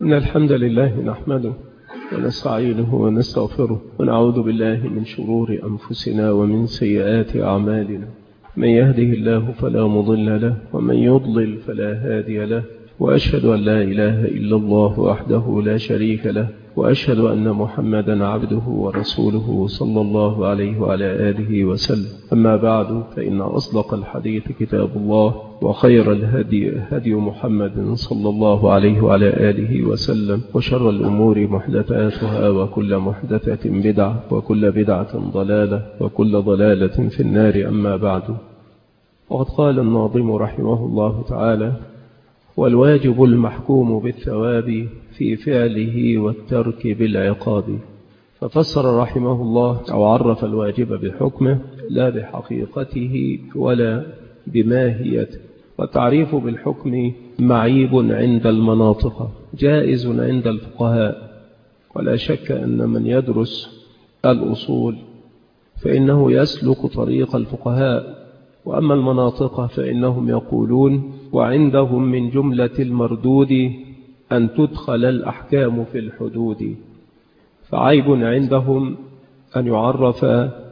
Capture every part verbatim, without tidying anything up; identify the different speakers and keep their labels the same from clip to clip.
Speaker 1: إن الحمد لله نحمده ونستعينه ونستغفره ونعوذ بالله من شرور أنفسنا ومن سيئات أعمالنا. من يهده الله فلا مضل له ومن يضلل فلا هادي له، وأشهد أن لا إله إلا الله وحده لا شريك له، وأشهد أن محمدا عبده ورسوله صلى الله عليه وعلى آله وسلم. أما بعد، فإن أصدق الحديث كتاب الله، وخير الهدي هدي محمد صلى الله عليه وعلى آله وسلم، وشر الأمور محدثاتها، وكل محدثة بدعة، وكل بدعة ضلالة، وكل ضلالة في النار. أما بعد، وقد قال الناظم رحمه الله تعالى: والواجب المحكوم بالثواب في فعله والترك بالعقاب. ففسر رحمه الله أو عرف الواجب بحكمه لا بحقيقته ولا بماهيته. والتعريف بالحكم معيب عند المناطق، جائز عند الفقهاء، ولا شك أن من يدرس الأصول فإنه يسلك طريق الفقهاء. وأما المناطق فإنهم يقولون وعندهم من جملة المردود أن تدخل الأحكام في الحدود. فعيب عندهم أن يعرف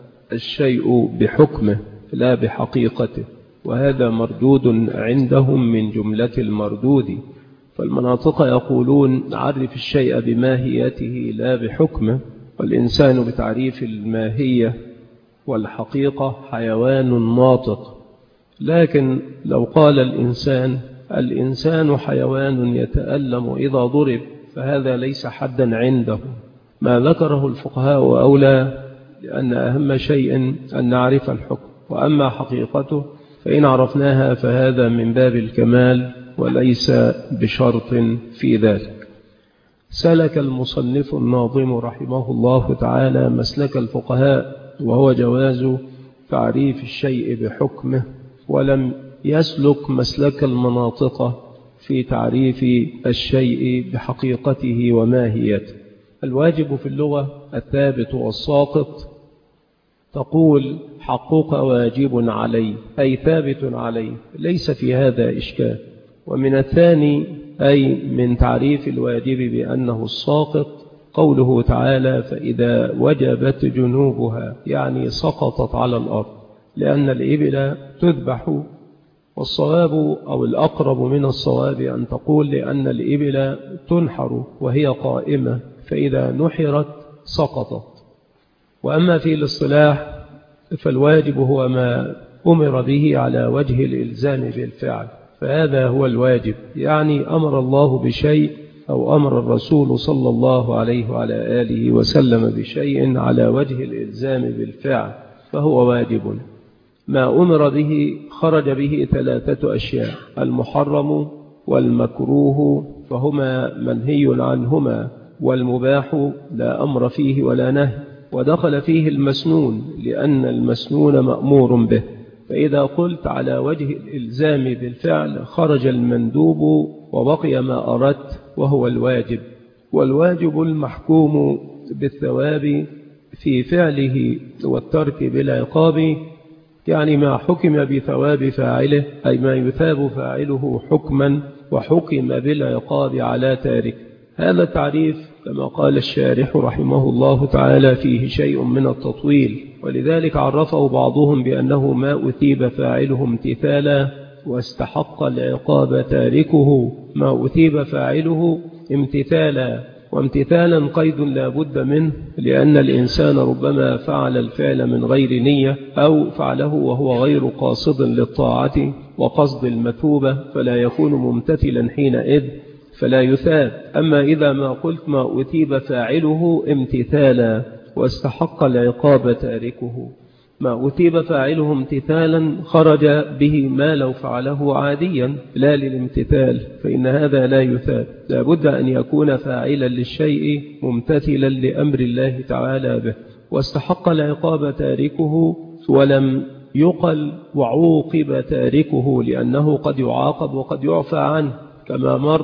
Speaker 1: الشيء بحكمه لا بحقيقته، وهذا مردود عندهم من جملة المردود. فالمناطق يقولون عرف الشيء بماهيته لا بحكمه، والإنسان بتعريف الماهية والحقيقة حيوان ناطق. لكن لو قال الإنسان الإنسان حيوان يتألم إذا ضرب، فهذا ليس حدا عنده. ما ذكره الفقهاء أولى، لأن أهم شيء أن نعرف الحكم، وأما حقيقته فإن عرفناها فهذا من باب الكمال وليس بشرط في ذلك. سلك المصنف الناظم رحمه الله تعالى مسلك الفقهاء، وهو جواز تعريف الشيء بحكمه، ولم يسلك مسلك المناطق في تعريف الشيء بحقيقته وماهيته. الواجب في اللغة الثابت والساقط. تقول حقك واجب علي، أي ثابت علي، ليس في هذا إشكال. ومن الثاني أي من تعريف الواجب بأنه الساقط قوله تعالى: فإذا وجبت جنوبها، يعني سقطت على الأرض، لأن الإبل تذبح. والصواب أو الأقرب من الصواب أن تقول لأن الإبل تنحر وهي قائمة، فإذا نحرت سقطت. وأما في الاصطلاح فالواجب هو ما أمر به على وجه الإلزام بالفعل، فهذا هو الواجب، يعني أمر الله بشيء أو أمر الرسول صلى الله عليه وعلى آله وسلم بشيء على وجه الإلزام بالفعل فهو واجب. ما أمر به خرج به ثلاثة أشياء: المحرم والمكروه فهما منهي عنهما، والمباح لا أمر فيه ولا نهي، ودخل فيه المسنون لأن المسنون مأمور به. فإذا قلت على وجه الإلزام بالفعل خرج المندوب وبقي ما أردت وهو الواجب. والواجب المحكوم بالثواب في فعله والترك بالعقاب، يعني ما حكم بثواب فاعله، أي ما يثاب فاعله حكما، وحكم بالعقاب على تارك. هذا التعريف كما قال الشارح رحمه الله تعالى فيه شيء من التطويل، ولذلك عرفه بعضهم بأنه ما أثيب فاعله امتثالا واستحق العقاب تاركه. ما أثيب فاعله امتثالا، وامتثالا قيد لا بد منه، لأن الإنسان ربما فعل الفعل من غير نية، أو فعله وهو غير قاصد للطاعة وقصد المثوبة، فلا يكون ممتثلا حينئذ فلا يثاب. أما إذا ما قلت ما أثيب فاعله امتثالا واستحق العقاب تاركه، ما أثيب فاعله امتثالا خرج به ما لو فعله عاديا لا للامتثال، فإن هذا لا يثاب. لا بد أن يكون فاعلا للشيء ممتثلا لأمر الله تعالى به. واستحق العقاب تاركه، ولم يقل وعوقب تاركه، لأنه قد يعاقب وقد يعفى عنه كما مر.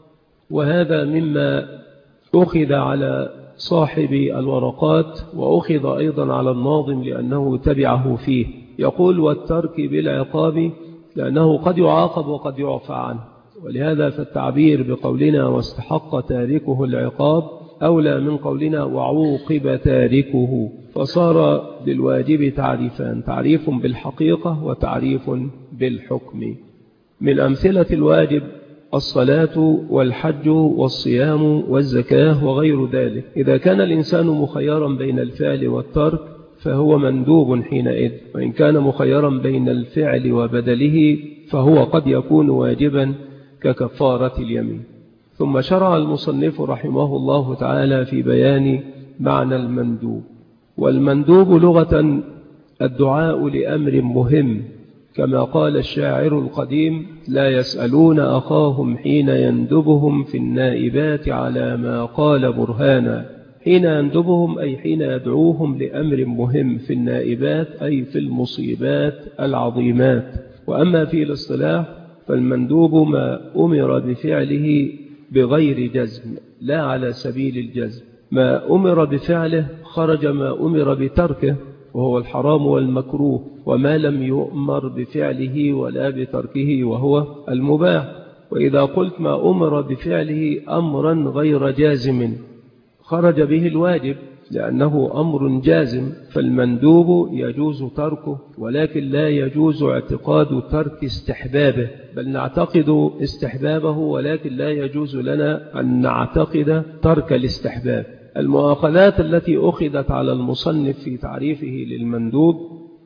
Speaker 1: وهذا مما أخذ على صاحب الورقات، وأخذ أيضا على الناظم لأنه تبعه فيه. يقول والترك بالعقاب، لأنه قد يعاقب وقد يعفى عنه، ولهذا فالتعبير بقولنا واستحق تاركه العقاب أولى من قولنا وعوقب تاركه، فصار للواجب تعريفان، تعريف بالحقيقة وتعريف بالحكم. من أمثلة الواجب الصلاة والحج والصيام والزكاة وغير ذلك. إذا كان الإنسان مخيرا بين الفعل والترك فهو مندوب حينئذ، وإن كان مخيرا بين الفعل وبدله فهو قد يكون واجبا ككفارة اليمين. ثم شرع المصنف رحمه الله تعالى في بيان معنى المندوب. والمندوب لغة الدعاء لأمر مهم، كما قال الشاعر القديم لا يسألون أخاهم حين يندبهم في النائبات على ما قال برهانا. حين يندبهم أي حين يدعوهم لأمر مهم في النائبات أي في المصيبات العظيمات. وأما في الاصطلاح فالمندوب ما أمر بفعله بغير جزم لا على سبيل الجزم، ما أمر بفعله خرج ما أمر بتركه وهو الحرام والمكروه، وما لم يؤمر بفعله ولا بتركه وهو المباح. وإذا قلت ما أمر بفعله أمرا غير جازم خرج به الواجب لأنه أمر جازم، فالمندوب يجوز تركه ولكن لا يجوز اعتقاد ترك استحبابه، بل نعتقد استحبابه ولكن لا يجوز لنا أن نعتقد ترك الاستحباب. المؤاخذات التي أخذت على المصنف في تعريفه للمندوب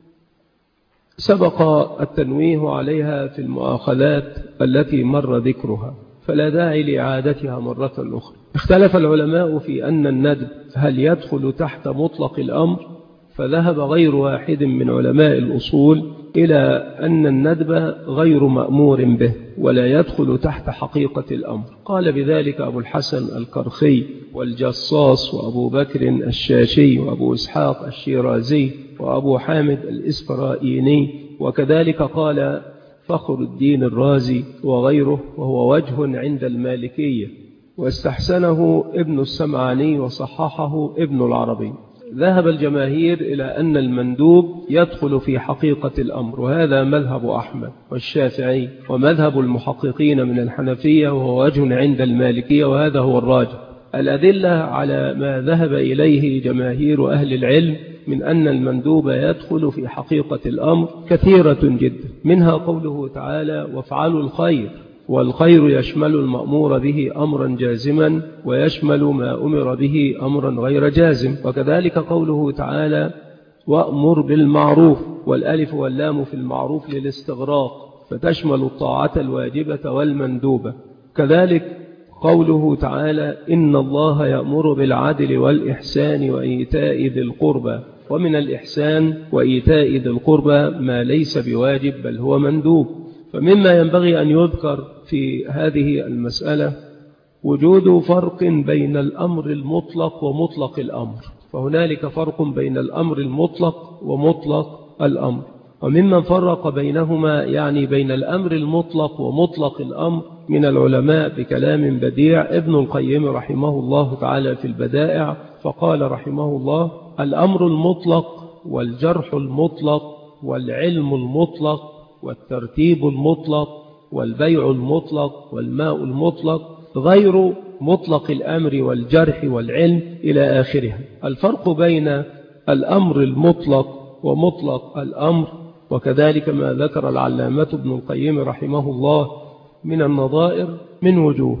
Speaker 1: سبق التنويه عليها في المؤاخذات التي مر ذكرها، فلا داعي لإعادتها مرة أخرى. اختلف العلماء في أن الندب هل يدخل تحت مطلق الأمر، فذهب غير واحد من علماء الأصول إلى أن الندب غير مأمور به ولا يدخل تحت حقيقة الأمر. قال بذلك أبو الحسن الكرخي والجصاص وأبو بكر الشاشي وأبو إسحاق الشيرازي وأبو حامد الإسفرائيني، وكذلك قال فخر الدين الرازي وغيره، وهو وجه عند المالكية، واستحسنه ابن السمعاني وصححه ابن العربي. ذهب الجماهير إلى أن المندوب يدخل في حقيقة الأمر، وهذا مذهب أحمد والشافعي ومذهب المحققين من الحنفية، وهو وجه عند المالكية، وهذا هو الراجح. الأدلة على ما ذهب إليه جماهير أهل العلم من أن المندوب يدخل في حقيقة الأمر كثيرة جدا، منها قوله تعالى وافعلوا الخير، والخير يشمل المأمور به أمرا جازما ويشمل ما أمر به أمرا غير جازم. وكذلك قوله تعالى وأمر بالمعروف، والألف واللام في المعروف للاستغراق فتشمل الطاعة الواجبة والمندوبة. كذلك قوله تعالى إن الله يأمر بالعدل والإحسان وإيتاء ذي القربى، ومن الإحسان وإيتاء ذي القربى ما ليس بواجب بل هو مندوب. فمما ينبغي أن يذكر في هذه المسألة وجود فرق بين الأمر المطلق ومطلق الأمر، فهنالك فرق بين الأمر المطلق ومطلق الأمر. وممن فرق بينهما يعني بين الأمر المطلق ومطلق الأمر من العلماء بكلام بديع ابن القيم رحمه الله تعالى في البدائع، فقال رحمه الله الأمر المطلق والجرح المطلق والعلم المطلق والترتيب المطلق والبيع المطلق والماء المطلق غير مطلق الأمر والجرح والعلم إلى آخرها. الفرق بين الأمر المطلق ومطلق الأمر، وكذلك ما ذكر العلامة ابن القيم رحمه الله من النظائر من وجوه.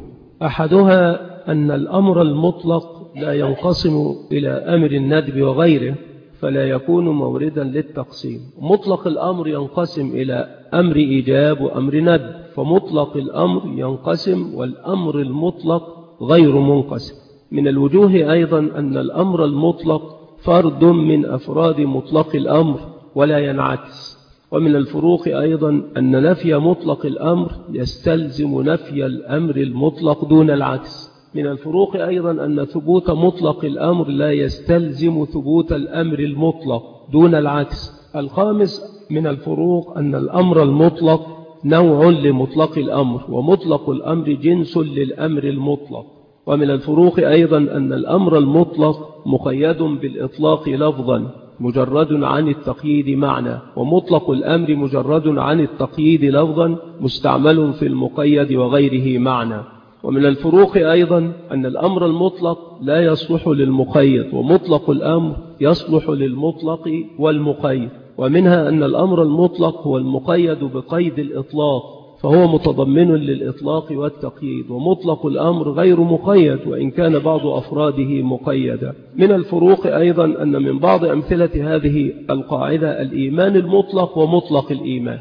Speaker 1: أحدها أن الأمر المطلق لا ينقسم إلى أمر الندب وغيره فلا يكون موردا للتقسيم. مطلق الأمر ينقسم إلى أمر إيجاب وأمر ندب، فمطلق الأمر ينقسم والأمر المطلق غير منقسم. من الوجوه أيضا أن الأمر المطلق فرد من أفراد مطلق الأمر ولا ينعكس. ومن الفروق أيضا أن نفي مطلق الأمر يستلزم نفي الأمر المطلق دون العكس. من الفروق أيضا أن ثبوت مطلق الأمر لا يستلزم ثبوت الأمر المطلق دون العكس. الخامس من الفروق أن الأمر المطلق نوع لمطلق الأمر، ومطلق الأمر جنس للأمر المطلق. ومن الفروق أيضا أن الأمر المطلق مقيد بالإطلاق لفظا، مجرد عن التقييد معنى، ومطلق الأمر مجرد عن التقييد لفظا مستعمل في المقيد وغيره معنى. ومن الفروق أيضا أن الأمر المطلق لا يصلح للمقيد، ومطلق الأمر يصلح للمطلق والمقيد. ومنها أن الأمر المطلق هو المقيد بقيد الإطلاق، فهو متضمن للإطلاق والتقييد، ومطلق الأمر غير مقيد وإن كان بعض أفراده مقيدا. من الفروق أيضا أن من بعض أمثلة هذه القاعدة الإيمان المطلق ومطلق الإيمان،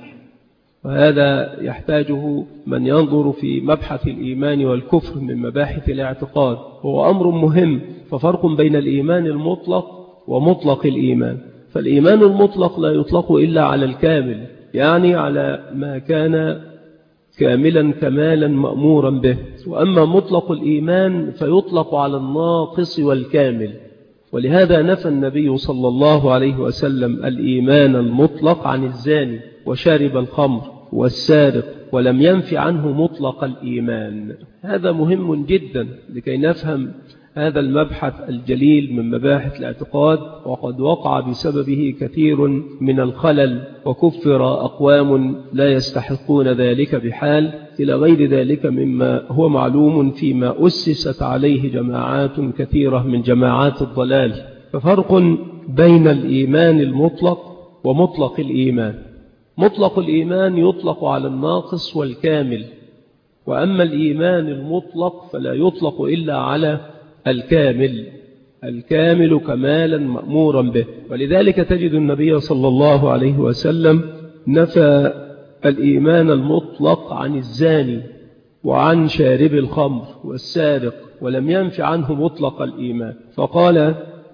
Speaker 1: وهذا يحتاجه من ينظر في مبحث الإيمان والكفر من مباحث الاعتقاد، هو أمر مهم. ففرق بين الإيمان المطلق ومطلق الإيمان. فالإيمان المطلق لا يطلق إلا على الكامل، يعني على ما كان كاملا كمالا مأمورا به. وأما مطلق الإيمان فيطلق على الناقص والكامل. ولهذا نفى النبي صلى الله عليه وسلم الإيمان المطلق عن الزاني وشارب الخمر والسارق، ولم ينف عنه مطلق الإيمان. هذا مهم جدا لكي نفهم هذا المبحث الجليل من مباحث الاعتقاد، وقد وقع بسببه كثير من الخلل، وكفر أقوام لا يستحقون ذلك بحال، إلى غير ذلك مما هو معلوم فيما أسست عليه جماعات كثيرة من جماعات الضلال. ففرق بين الإيمان المطلق ومطلق الإيمان. مطلق الإيمان يطلق على الناقص والكامل، وأما الإيمان المطلق فلا يطلق إلا على الكامل، الكامل كمالا مأمورا به. ولذلك تجد النبي صلى الله عليه وسلم نفى الإيمان المطلق عن الزاني وعن شارب الخمر والسارق، ولم ينف عنه مطلق الإيمان، فقال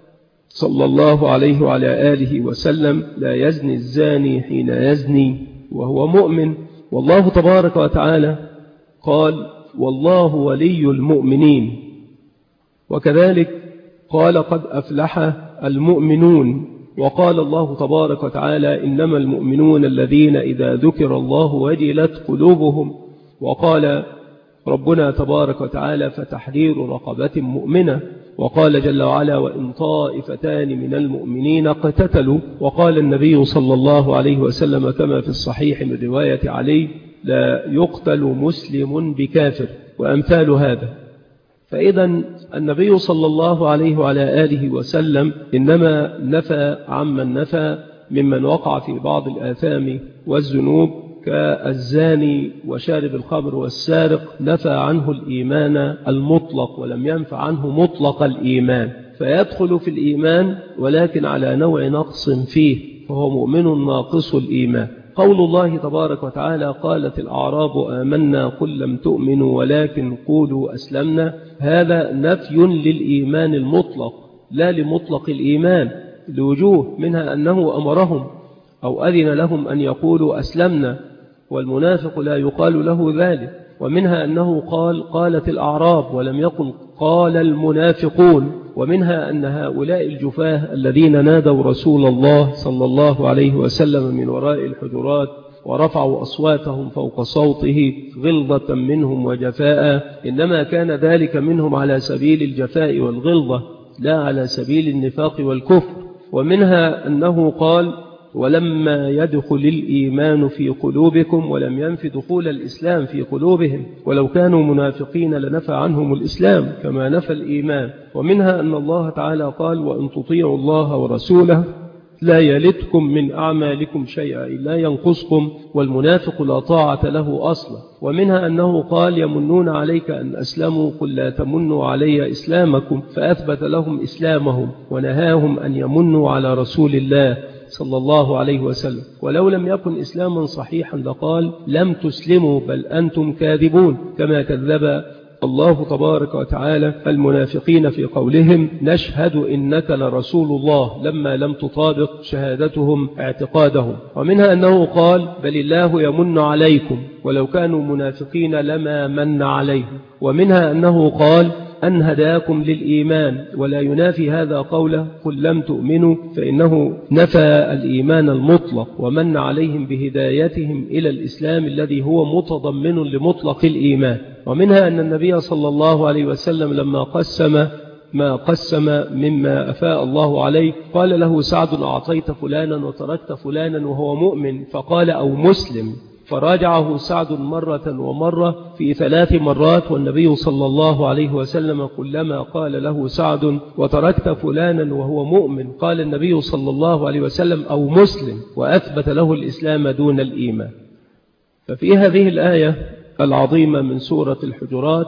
Speaker 1: صلى الله عليه وعلى آله وسلم: لا يزني الزاني حين يزني وهو مؤمن. والله تبارك وتعالى قال: والله ولي المؤمنين. وكذلك قال: قد أفلح المؤمنون. وقال الله تبارك وتعالى: إنما المؤمنون الذين إذا ذكر الله وجلت قلوبهم. وقال ربنا تبارك وتعالى: فتحرير رقبة مؤمنة. وقال جل وعلا: وإن طائفتان من المؤمنين اقتتلوا. وقال النبي صلى الله عليه وسلم كما في الصحيح من رواية علي: لا يقتل مسلم بكافر، وأمثال هذا. فإذا النبي صلى الله عليه وعلى آله وسلم إنما نفى عمن نفى ممن وقع في بعض الآثام والذنوب كالزاني وشارب الخمر والسارق، نفى عنه الإيمان المطلق ولم ينفع عنه مطلق الإيمان، فيدخل في الإيمان ولكن على نوع نقص فيه، فهو مؤمن ناقص الإيمان. قول الله تبارك وتعالى: قالت الأعراب آمنا قل لم تؤمنوا ولكن قولوا أسلمنا، هذا نفي للإيمان المطلق لا لمطلق الإيمان، لوجوه، منها أنه أمرهم أو أذن لهم أن يقولوا أسلمنا، والمنافق لا يقال له ذلك. ومنها أنه قال قالت الأعراب ولم يقل قال المنافقون. ومنها أن هؤلاء الجفاه الذين نادوا رسول الله صلى الله عليه وسلم من وراء الحجرات ورفعوا أصواتهم فوق صوته غلظة منهم وجفاء، إنما كان ذلك منهم على سبيل الجفاء والغلظة لا على سبيل النفاق والكفر. ومنها أنه قال: ولما يدخل الإيمان في قلوبكم، ولم ينف دخول الإسلام في قلوبهم، ولو كانوا منافقين لنفى عنهم الإسلام كما نفى الإيمان. ومنها أن الله تعالى قال: وإن تطيعوا الله ورسوله لا يلتكم من أعمالكم شيئا لا ينقصكم، والمنافق لا طاعة له أصلا. ومنها أنه قال: يمنون عليك أن أسلموا قل لا تمنوا علي إسلامكم، فأثبت لهم إسلامهم ونهاهم أن يمنوا على رسول الله صلى الله عليه وسلم. ولو لم يكن إسلاما صحيحا لقال: لم تسلموا بل أنتم كاذبون، كما كذب الله تبارك وتعالى المنافقين في قولهم: نشهد إنك لرسول الله، لما لم تطابق شهادتهم اعتقادهم. ومنها أنه قال: بل الله يمن عليكم، ولو كانوا منافقين لما من عليهم. ومنها أنه قال: أن هداكم للإيمان، ولا ينافي هذا قوله قل لم تؤمنوا، فإنه نفى الإيمان المطلق ومن عليهم بهدايتهم إلى الإسلام الذي هو متضمن لمطلق الإيمان. ومنها أن النبي صلى الله عليه وسلم لما قسم ما قسم مما أفاء الله عليه، قال له سعد: أعطيت فلانا وتركت فلانا وهو مؤمن، فقال: أو مسلم. فراجعه سعد مرة ومرة في ثلاث مرات، والنبي صلى الله عليه وسلم كلما قال له سعد: وتركت فلانا وهو مؤمن، قال النبي صلى الله عليه وسلم: أو مسلم، وأثبت له الإسلام دون الإيمان. ففي هذه الآية العظيمة من سورة الحجرات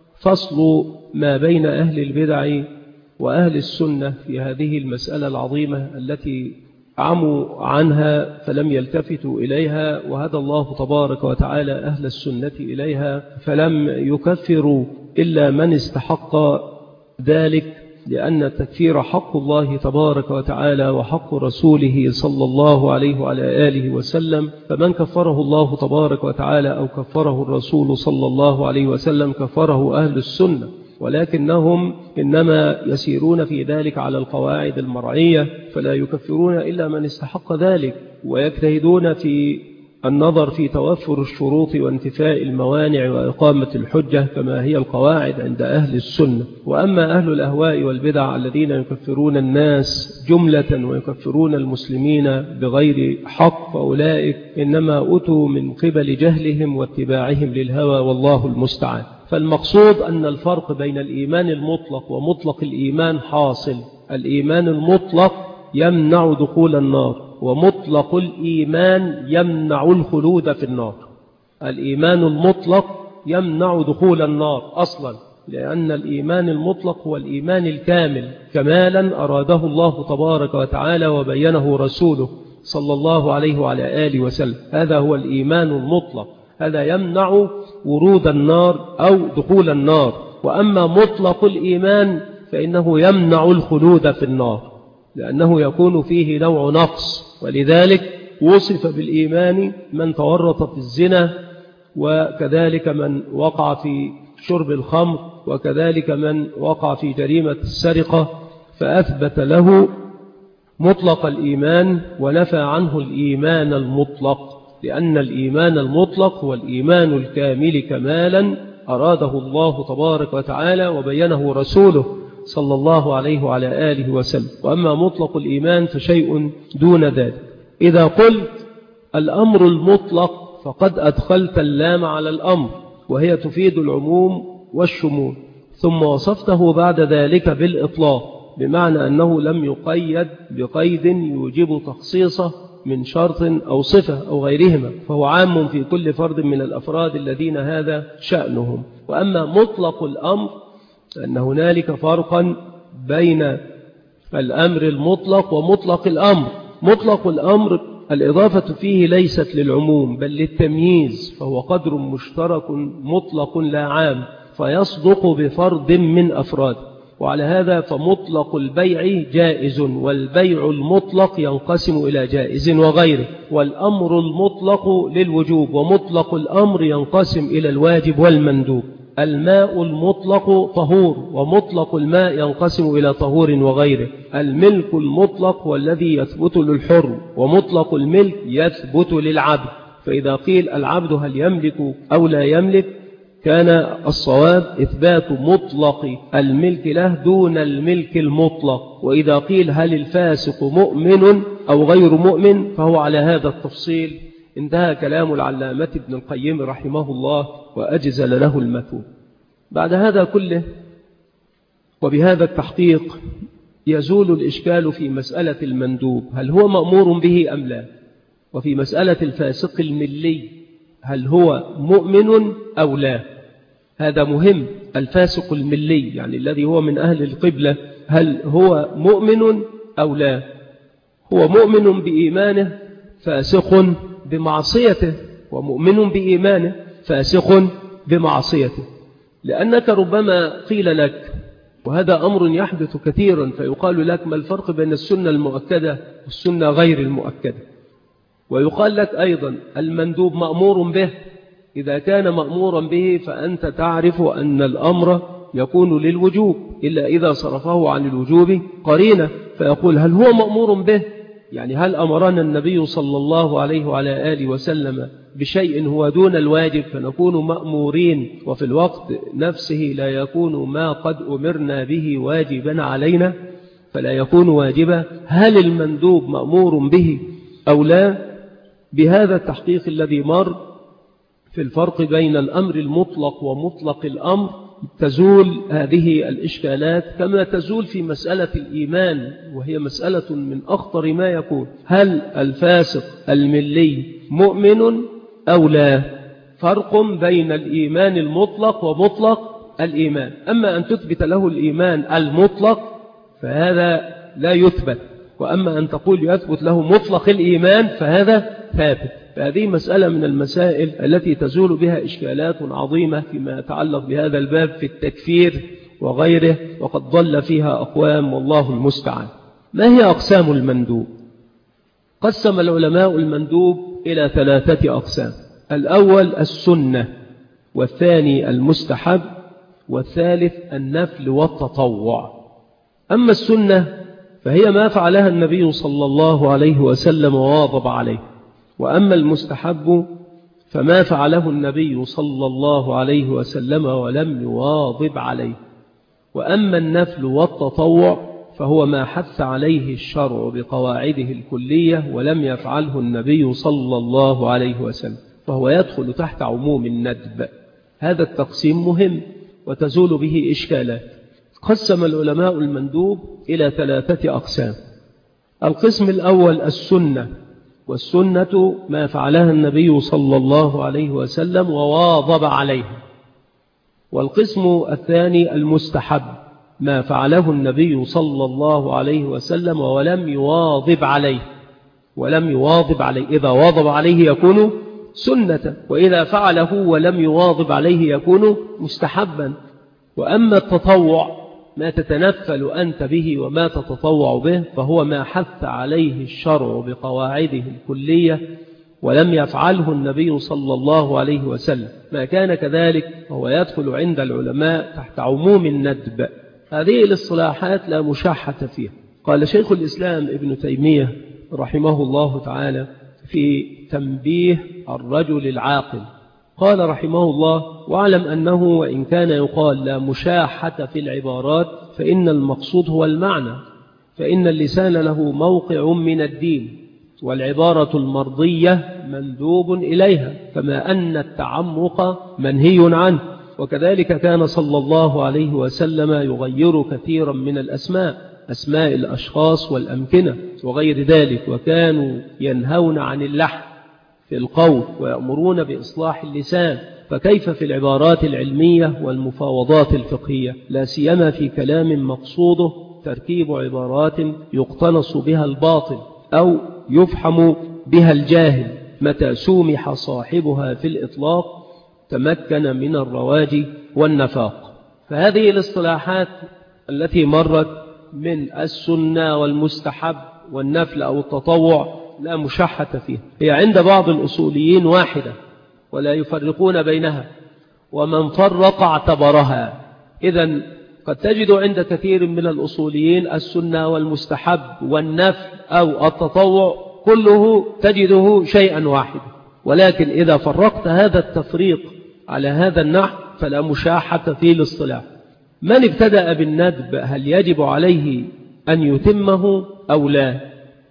Speaker 1: فصل ما بين أهل البدع وأهل السنة في هذه المسألة العظيمة التي عموا عنها فلم يلتفتوا إليها، وهدى الله تبارك وتعالى أهل السنة إليها، فلم يكفروا إلا من استحق ذلك، لأن التكفير حق الله تبارك وتعالى وحق رسوله صلى الله عليه وعلى آله وسلم، فمن كفره الله تبارك وتعالى أو كفره الرسول صلى الله عليه وسلم كفره أهل السنة، ولكنهم إنما يسيرون في ذلك على القواعد المرعية، فلا يكفرون إلا من استحق ذلك، ويجتهدون في النظر في توفر الشروط وانتفاء الموانع وإقامة الحجة كما هي القواعد عند أهل السنة. وأما أهل الأهواء والبدع الذين يكفرون الناس جملة ويكفرون المسلمين بغير حق، فأولئك إنما أتوا من قبل جهلهم واتباعهم للهوى، والله المستعان. فالمقصود أن الفرق بين الإيمان المطلق ومطلق الإيمان حاصل. الإيمان المطلق يمنع دخول النار، ومطلق الإيمان يمنع الخلود في النار. الإيمان المطلق يمنع دخول النار أصلا، لأن الإيمان المطلق هو الإيمان الكامل كمالا أراده الله تبارك وتعالى وبينه رسوله صلى الله عليه وعلى آله وسلم. هذا هو الإيمان المطلق، هذا يمنع ورود النار أو دخول النار. وأما مطلق الإيمان فإنه يمنع الخلود في النار، لأنه يكون فيه نوع نقص، ولذلك وصف بالإيمان من تورط في الزنا، وكذلك من وقع في شرب الخمر، وكذلك من وقع في جريمة السرقة، فأثبت له مطلق الإيمان ونفى عنه الإيمان المطلق، لأن الإيمان المطلق هو الإيمان الكامل كمالا أراده الله تبارك وتعالى وبينه رسوله صلى الله عليه وعلى آله وسلم. وأما مطلق الإيمان فشيء دون ذلك. إذا قلت الأمر المطلق فقد أدخلت اللام على الأمر، وهي تفيد العموم والشمول، ثم وصفته بعد ذلك بالإطلاق، بمعنى أنه لم يقيد بقيد يوجب تخصيصه من شرط أو صفة أو غيرهما، فهو عام في كل فرد من الأفراد الذين هذا شأنهم. وأما مطلق الأمر أن هنالك فرقا بين الأمر المطلق ومطلق الأمر. مطلق الأمر الإضافة فيه ليست للعموم بل للتمييز، فهو قدر مشترك مطلق لا عام، فيصدق بفرد من أفراد. وعلى هذا فمطلق البيع جائز، والبيع المطلق ينقسم إلى جائز وغيره، والأمر المطلق للوجوب، ومطلق الأمر ينقسم إلى الواجب والمندوب. الماء المطلق طهور، ومطلق الماء ينقسم إلى طهور وغيره. الملك المطلق والذي يثبت للحر، ومطلق الملك يثبت للعبد. فإذا قيل العبد هل يملك أو لا يملك، كان الصواب إثبات مطلق الملك له دون الملك المطلق. وإذا قيل هل الفاسق مؤمن أو غير مؤمن، فهو على هذا التفصيل. انتهى كلام العلامة ابن القيم رحمه الله وأجزل له المثوب. بعد هذا كله وبهذا التحقيق يزول الإشكال في مسألة المندوب، هل هو مأمور به أم لا؟ وفي مسألة الفاسق الملي، هل هو مؤمن أو لا؟ هذا مهم. الفاسق الملي يعني الذي هو من أهل القبلة، هل هو مؤمن أو لا؟ هو مؤمن بإيمانه فاسق بمعصيته، ومؤمن بإيمانه فاسق بمعصيته. لأنك ربما قيل لك، وهذا أمر يحدث كثيرا، فيقال لك ما الفرق بين السنة المؤكدة والسنة غير المؤكدة؟ ويقال لك أيضا المندوب مأمور به. إذا كان مأمورا به فأنت تعرف أن الأمر يكون للوجوب، إلا إذا صرفه عن الوجوب قرينة، فيقول هل هو مأمور به؟ يعني هل أمرنا النبي صلى الله عليه وعلى آله وسلم بشيء هو دون الواجب فنكون مأمورين وفي الوقت نفسه لا يكون ما قد أمرنا به واجبا علينا فلا يكون واجبا؟ هل المندوب مأمور به أو لا؟ بهذا التحقيق الذي مر في الفرق بين الأمر المطلق ومطلق الأمر تزول هذه الإشكالات كما تزول في مسألة الإيمان، وهي مسألة من أخطر ما يكون. هل الفاسق الملي مؤمن أو لا؟ فرق بين الإيمان المطلق ومطلق الإيمان. أما أن تثبت له الإيمان المطلق فهذا لا يثبت، وأما أن تقول يثبت له مطلق الإيمان فهذا ثابت. فهذه مسألة من المسائل التي تزول بها إشكالات عظيمة فيما يتعلق بهذا الباب في التكفير وغيره، وقد ضل فيها أقوام والله المستعان. ما هي أقسام المندوب؟ قسم العلماء المندوب إلى ثلاثة أقسام: الأول السنة، والثاني المستحب، والثالث النفل والتطوع. أما السنة فهي ما فعلها النبي صلى الله عليه وسلم وواظب عليه، وأما المستحب فما فعله النبي صلى الله عليه وسلم ولم يواظب عليه، وأما النفل والتطوع فهو ما حث عليه الشرع بقواعده الكلية ولم يفعله النبي صلى الله عليه وسلم، فهو يدخل تحت عموم الندب. هذا التقسيم مهم وتزول به إشكالات. قسم العلماء المندوب إلى ثلاثة أقسام: القسم الأول السنة، والسنة ما فعلها النبي صلى الله عليه وسلم وواظب عليها. والقسم الثاني المستحب، ما فعله النبي صلى الله عليه وسلم ولم يواظب عليه ولم يواظب عليه إذا واظب عليه يكون سنة، وإذا فعله ولم يواظب عليه يكون مستحبا. وأما التطوع ما تتنفل أنت به وما تتطوع به فهو ما حث عليه الشرع بقواعده الكلية ولم يفعله النبي صلى الله عليه وسلم. ما كان كذلك فهو يدخل عند العلماء تحت عموم الندب. هذه الاصطلاحات لا مشاحة فيها. قال شيخ الإسلام ابن تيمية رحمه الله تعالى في تنبيه الرجل العاقل، قال رحمه الله: واعلم أنه وإن كان يقال لا مشاحة في العبارات فإن المقصود هو المعنى، فإن اللسان له موقع من الدين، والعبارة المرضية مندوب إليها، كما أن التعمق منهي عنه. وكذلك كان صلى الله عليه وسلم يغير كثيرا من الأسماء، أسماء الأشخاص والأمكنة وغير ذلك، وكانوا ينهون عن اللحن في القول ويأمرون بإصلاح اللسان، فكيف في العبارات العلمية والمفاوضات الفقهية، لا سيما في كلام مقصوده تركيب عبارات يقتنص بها الباطل أو يفحم بها الجاهل، متى سومح صاحبها في الإطلاق تمكن من الرواج والنفاق. فهذه الاصطلاحات التي مرت من السنة والمستحب والنفل أو التطوع لا مشاحة فيها، هي عند بعض الأصوليين واحدة ولا يفرقون بينها، ومن فرق اعتبرها. إذن قد تجد عند كثير من الأصوليين السنة والمستحب والنفل أو التطوع كله تجده شيئا واحدا، ولكن إذا فرقت هذا التفريق على هذا النحو فلا مشاحة في الاصطلاح. من ابتدأ بالندب هل يجب عليه أن يتمه أو لا؟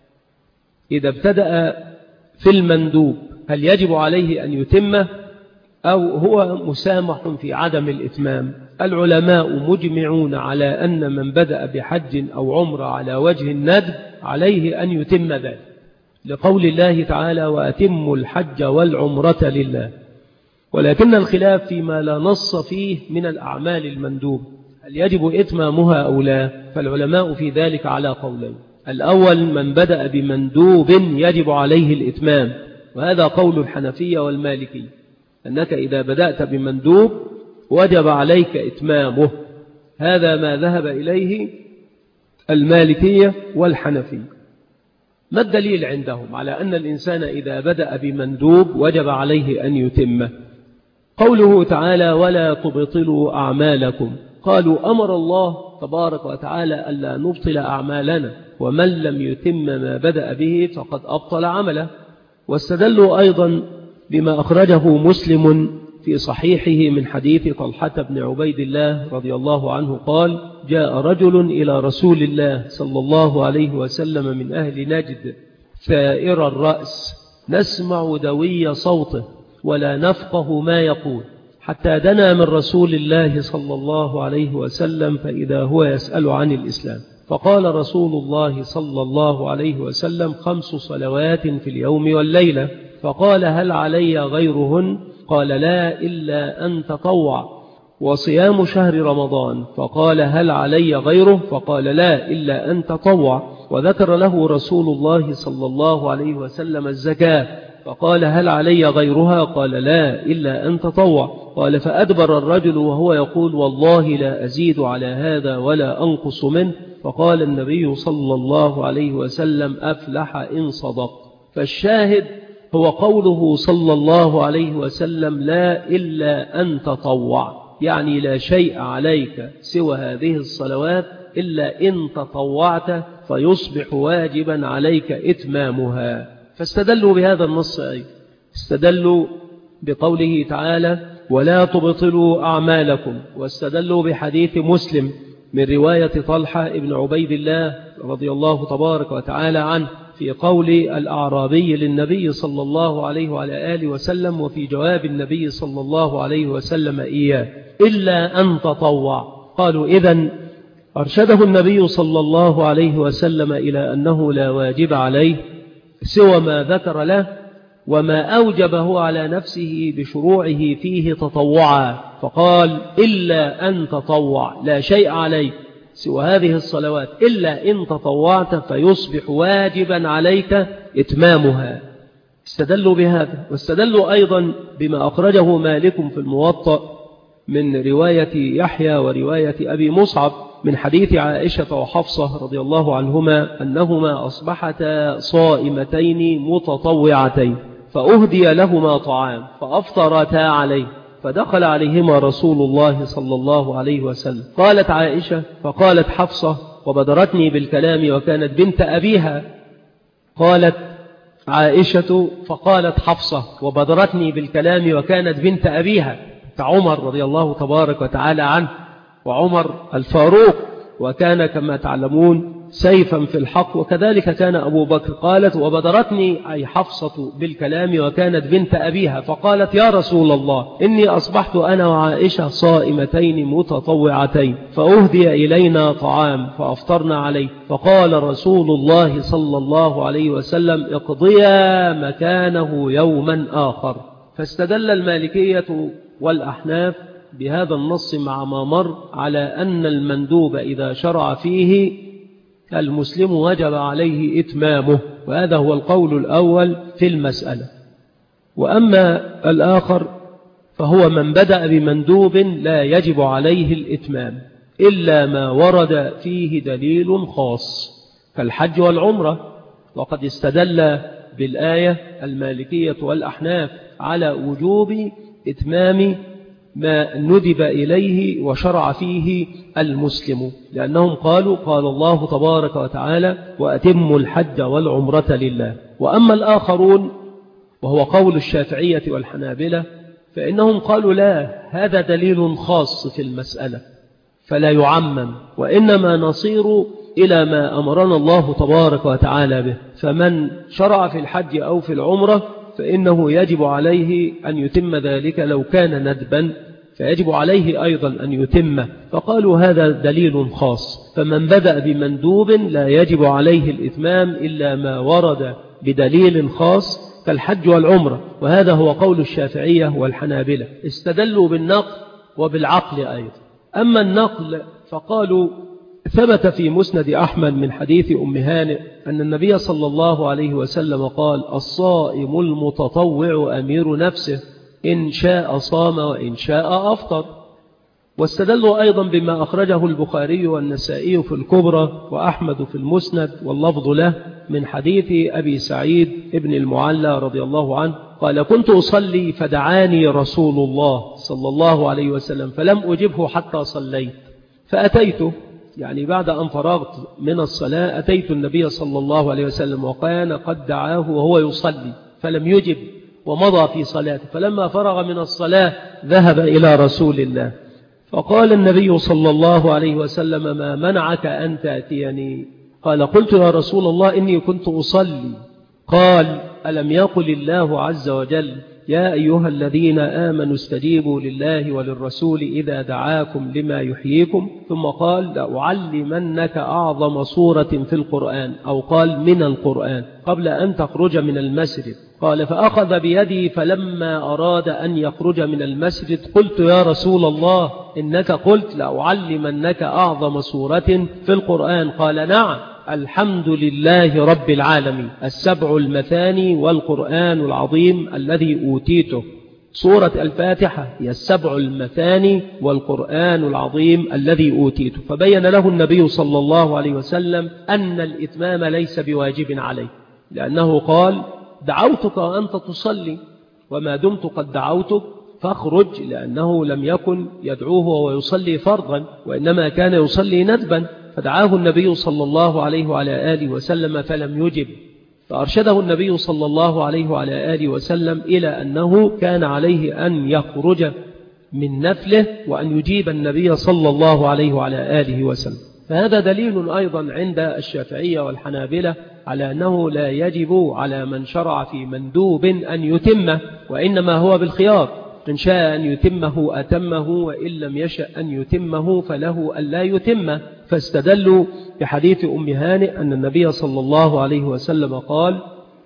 Speaker 1: إذا ابتدأ في المندوب هل يجب عليه أن يتمه أو هو مسامح في عدم الإتمام؟ العلماء مجمعون على أن من بدأ بحج أو عمر على وجه الندب عليه أن يتم ذلك، لقول الله تعالى: وأتموا الحج والعمرة لله. ولكن الخلاف فيما لا نص فيه من الأعمال المندوب، هل يجب إتمامها أو لا؟ فالعلماء في ذلك على قولين: الأول من بدأ بمندوب يجب عليه الإتمام، وهذا قول الحنفية والمالكية، أنك إذا بدأت بمندوب وجب عليك إتمامه. هذا ما ذهب إليه المالكية والحنفية. ما الدليل عندهم على أن الإنسان إذا بدأ بمندوب وجب عليه أن يتمه؟ قوله تعالى: ولا تبطلوا أعمالكم. قالوا أمر الله تبارك وتعالى ألا نبطل أعمالنا، ومن لم يتم ما بدأ به فقد أبطل عمله. واستدلوا أيضا بما أخرجه مسلم في صحيحه من حديث طلحة بن عبيد الله رضي الله عنه قال: جاء رجل إلى رسول الله صلى الله عليه وسلم من أهل نجد ثائر الرأس، نسمع دوي صوته ولا نفقه ما يقول، حتى دنا من رسول الله صلى الله عليه وسلم فإذا هو يسأل عن الإسلام، فقال رسول الله صلى الله عليه وسلم: خمس صلوات في اليوم والليلة. فقال: هل علي غيرهن؟ قال: لا إلا أن تطوع. وصيام شهر رمضان. فقال: هل علي غيره؟ فقال: لا إلا أن تطوع. وذكر له رسول الله صلى الله عليه وسلم الزكاة، فقال: هل علي غيرها؟ قال: لا إلا أن تطوع. قال: فأدبر الرجل وهو يقول: والله لا أزيد على هذا ولا أنقص منه. فقال النبي صلى الله عليه وسلم: أفلح إن صدق. فالشاهد هو قوله صلى الله عليه وسلم: لا إلا أن تطوع، يعني لا شيء عليك سوى هذه الصلوات إلا إن تطوعت فيصبح واجبا عليك إتمامها. فاستدلوا بهذا النص أيضا، استدلوا بقوله تعالى: ولا تبطلوا أعمالكم. واستدلوا بحديث مسلم من رواية طلحة بن عبيد الله رضي الله تبارك وتعالى عنه في قول الأعرابي للنبي صلى الله عليه وعلى آله وسلم، وفي جواب النبي صلى الله عليه وسلم إياه: إلا أن تطوع. قالوا: إذن أرشده النبي صلى الله عليه وسلم إلى أنه لا واجب عليه سوى ما ذكر له وما أوجبه على نفسه بشروعه فيه تطوعا، فقال: إلا أن تطوع، لا شيء عليك سوى هذه الصلوات إلا إن تطوعت فيصبح واجبا عليك إتمامها. استدلوا بهذا. واستدلوا أيضا بما أخرجه مالك في الموطأ من رواية يحيى ورواية أبي مصعب من حديث عائشة وحفصة رضي الله عنهما أنهما أصبحتا صائمتين متطوعتين، فأهدي لهما طعام فأفطرتا عليه، فدخل عليهما رسول الله صلى الله عليه وسلم. قالت عائشة: فقالت حفصة: وبدرتني بالكلام وكانت بنت أبيها. قالت عائشة: فقالت حفصة: وبدرتني بالكلام وكانت بنت أبيها. كعمر رضي الله تبارك وتعالى عنه، وعمر الفاروق، وكان كما تعلمون سيفا في الحق، وكذلك كان أبو بكر. قالت: وبدرتني أي حفصة بالكلام وكانت بنت أبيها، فقالت: يا رسول الله، إني أصبحت أنا وعائشة صائمتين متطوعتين، فأهدي إلينا طعام فأفطرنا عليه. فقال رسول الله صلى الله عليه وسلم: اقضيا مكانه يوما آخر. فاستدل المالكية والأحناف بهذا النص مع ما مر على أن المندوب إذا شرع فيه المسلم وجب عليه إتمامه، وهذا هو القول الأول في المسألة. وأما الآخر فهو من بدأ بمندوب لا يجب عليه الإتمام إلا ما ورد فيه دليل خاص كالحج والعمرة. وقد استدل بالآية المالكية والأحناف على وجوب إتمام ما ندب إليه وشرع فيه المسلم، لأنهم قالوا: قال الله تبارك وتعالى: وأتموا الحج والعمرة لله. وأما الآخرون وهو قول الشافعية والحنابلة فإنهم قالوا: لا، هذا دليل خاص في المسألة فلا يعمم، وإنما نصير إلى ما أمرنا الله تبارك وتعالى به. فمن شرع في الحج أو في العمرة فإنه يجب عليه أن يتم ذلك، لو كان ندبا فيجب عليه أيضا أن يتم. فقالوا هذا دليل خاص، فمن بدأ بمندوب لا يجب عليه الإتمام إلا ما ورد بدليل خاص كالحج والعمرة، وهذا هو قول الشافعية والحنابلة. استدلوا بالنقل وبالعقل أيضا. أما النقل فقالوا: ثبت في مسند أحمد من حديث أم هانئ أن النبي صلى الله عليه وسلم قال: الصائم المتطوع أمير نفسه، إن شاء صام وإن شاء أفطر. واستدلوا أيضا بما أخرجه البخاري والنسائي في الكبرى وأحمد في المسند واللفظ له من حديث أبي سعيد ابن المعلى رضي الله عنه قال: كنت أصلي فدعاني رسول الله صلى الله عليه وسلم فلم أجبه حتى صليت، فأتيته يعني بعد أن فرغت من الصلاة أتيت النبي صلى الله عليه وسلم وكان قد دعاه وهو يصلي فلم يجب ومضى في صلاته، فلما فرغ من الصلاة ذهب إلى رسول الله فقال النبي صلى الله عليه وسلم: ما منعك أن تأتيني؟ قال: قلت يا رسول الله إني كنت أصلي. قال: ألم يقل الله عز وجل: يا أيها الذين آمنوا استجيبوا لله وللرسول إذا دعاكم لما يحييكم؟ ثم قال: لأعلمنك أعظم سورة في القرآن، أو قال من القرآن، قبل أن تخرج من المسجد. قال: فأخذ بيدي فلما أراد أن يخرج من المسجد قلت: يا رسول الله إنك قلت لأعلمنك أعظم سورة في القرآن. قال: نعم، الحمد لله رب العالمين، السبع المثاني والقرآن العظيم الذي أوتيته. سورة الفاتحة هي السبع المثاني والقرآن العظيم الذي أوتيته. فبين له النبي صلى الله عليه وسلم أن الإتمام ليس بواجب عليه، لأنه قال: دعوتك وأنت تصلي، وما دمت قد دعوتك فاخرج، لأنه لم يكن يدعوه وهو يصلي فرضا، وإنما كان يصلي ندبا، فدعاه النبي صلى الله عليه وعلى آله وسلم فلم يجب، فأرشده النبي صلى الله عليه وعلى آله وسلم إلى أنه كان عليه أن يخرج من نفله وأن يجيب النبي صلى الله عليه وعلى آله وسلم. فهذا دليل أيضا عند الشافعية والحنابلة على أنه لا يجب على من شرع في مندوب أن يتمه، وإنما هو بالخيار، إن شاء أن يتمه أتمه، وإن لم يشأ أن يتمه فله أن لا يتمه. فاستدلوا بحديث أم هانئ أن النبي صلى الله عليه وسلم قال: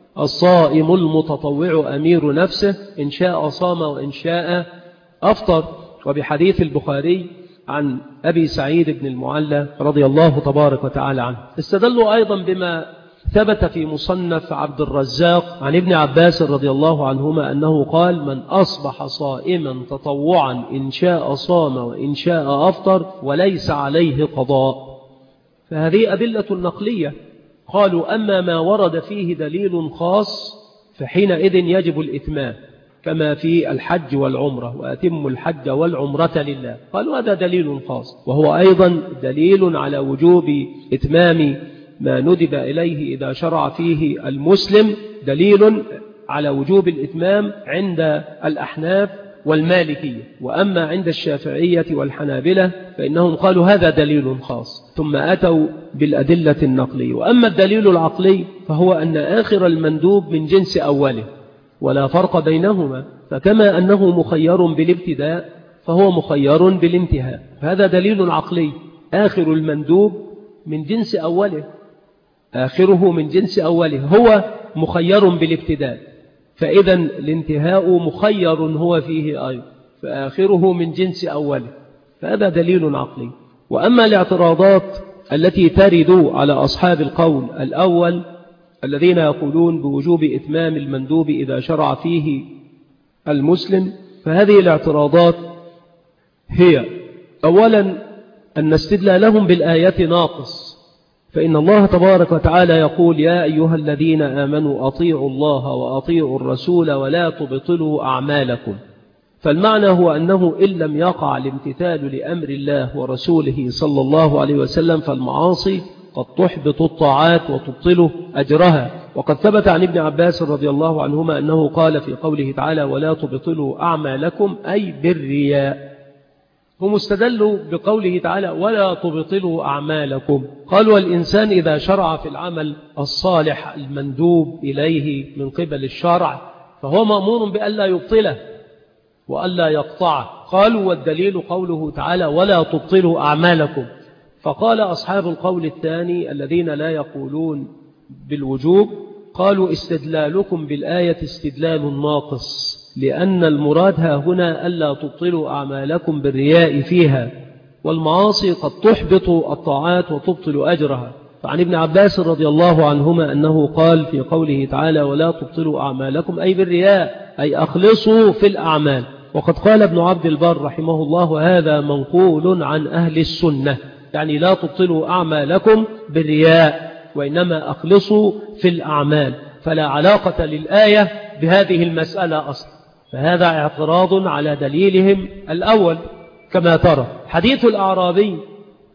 Speaker 1: الصائم المتطوع أمير نفسه، إن شاء صام وإن شاء أفطر. وبحديث البخاري عن أبي سعيد بن المعلى رضي الله تبارك وتعالى عنه. استدلوا أيضا بما ثبت في مصنف عبد الرزاق عن ابن عباس رضي الله عنهما أنه قال: من أصبح صائما تطوعا إن شاء صام وإن شاء أفطر وليس عليه قضاء. فهذه أدلة نقلية. قالوا: أما ما ورد فيه دليل خاص فحينئذ يجب الإتمام، كما في الحج والعمرة: وأتم الحج والعمرة لله. قالوا: هذا دليل خاص، وهو أيضا دليل على وجوب إتمام ما ندب إليه إذا شرع فيه المسلم، دليل على وجوب الإتمام عند الأحناف والمالكية. وأما عند الشافعية والحنابلة فإنهم قالوا هذا دليل خاص، ثم أتوا بالأدلة النقلية. وأما الدليل العقلي فهو أن آخر المندوب من جنس أوله، ولا فرق بينهما، فكما أنه مخير بالابتداء فهو مخير بالانتهاء. هذا دليل عقلي، آخر المندوب من جنس أوله، آخره من جنس أوله، هو مخير بالابتداء، فإذا الانتهاء مخير هو فيه أيضا، فآخره من جنس أوله، فهذا دليل عقلي. وأما الاعتراضات التي ترد على أصحاب القول الأول الذين يقولون بوجوب إتمام المندوب إذا شرع فيه المسلم، فهذه الاعتراضات هي أولا أن استدلالهم بالآيات ناقص، فإن الله تبارك وتعالى يقول: يا أيها الذين آمنوا أطيعوا الله وأطيعوا الرسول ولا تبطلوا أعمالكم. فالمعنى هو أنه إن لم يقع الامتثال لأمر الله ورسوله صلى الله عليه وسلم فالمعاصي قد تحبط الطاعات وتبطل أجرها. وقد ثبت عن ابن عباس رضي الله عنهما أنه قال في قوله تعالى: ولا تبطلوا أعمالكم، أي بالرياء. هم استدلوا بقوله تعالى: ولا تبطلوا أعمالكم. قالوا: الإنسان إذا شرع في العمل الصالح المندوب إليه من قبل الشرع فهو مأمور بألا يبطله وألا يقطعه. قالوا: والدليل قوله تعالى: ولا تبطلوا أعمالكم. فقال أصحاب القول الثاني الذين لا يقولون بالوجوب: قالوا استدلالكم بالآية استدلال ناقص، لأن المراد ها هنا ألا تبطلوا أعمالكم بالرياء فيها، والمعاصي قد تحبط الطاعات وتبطل أجرها. فعن ابن عباس رضي الله عنهما أنه قال في قوله تعالى: ولا تبطلوا أعمالكم، أي بالرياء، أي أخلصوا في الأعمال. وقد قال ابن عبد البر رحمه الله: وهذا منقول عن أهل السنة، يعني لا تبطلوا أعمالكم بالرياء، وإنما أخلصوا في الأعمال. فلا علاقة للآية بهذه المسألة أصلا، فهذا اعتراض على دليلهم الأول. كما ترى حديث الأعرابي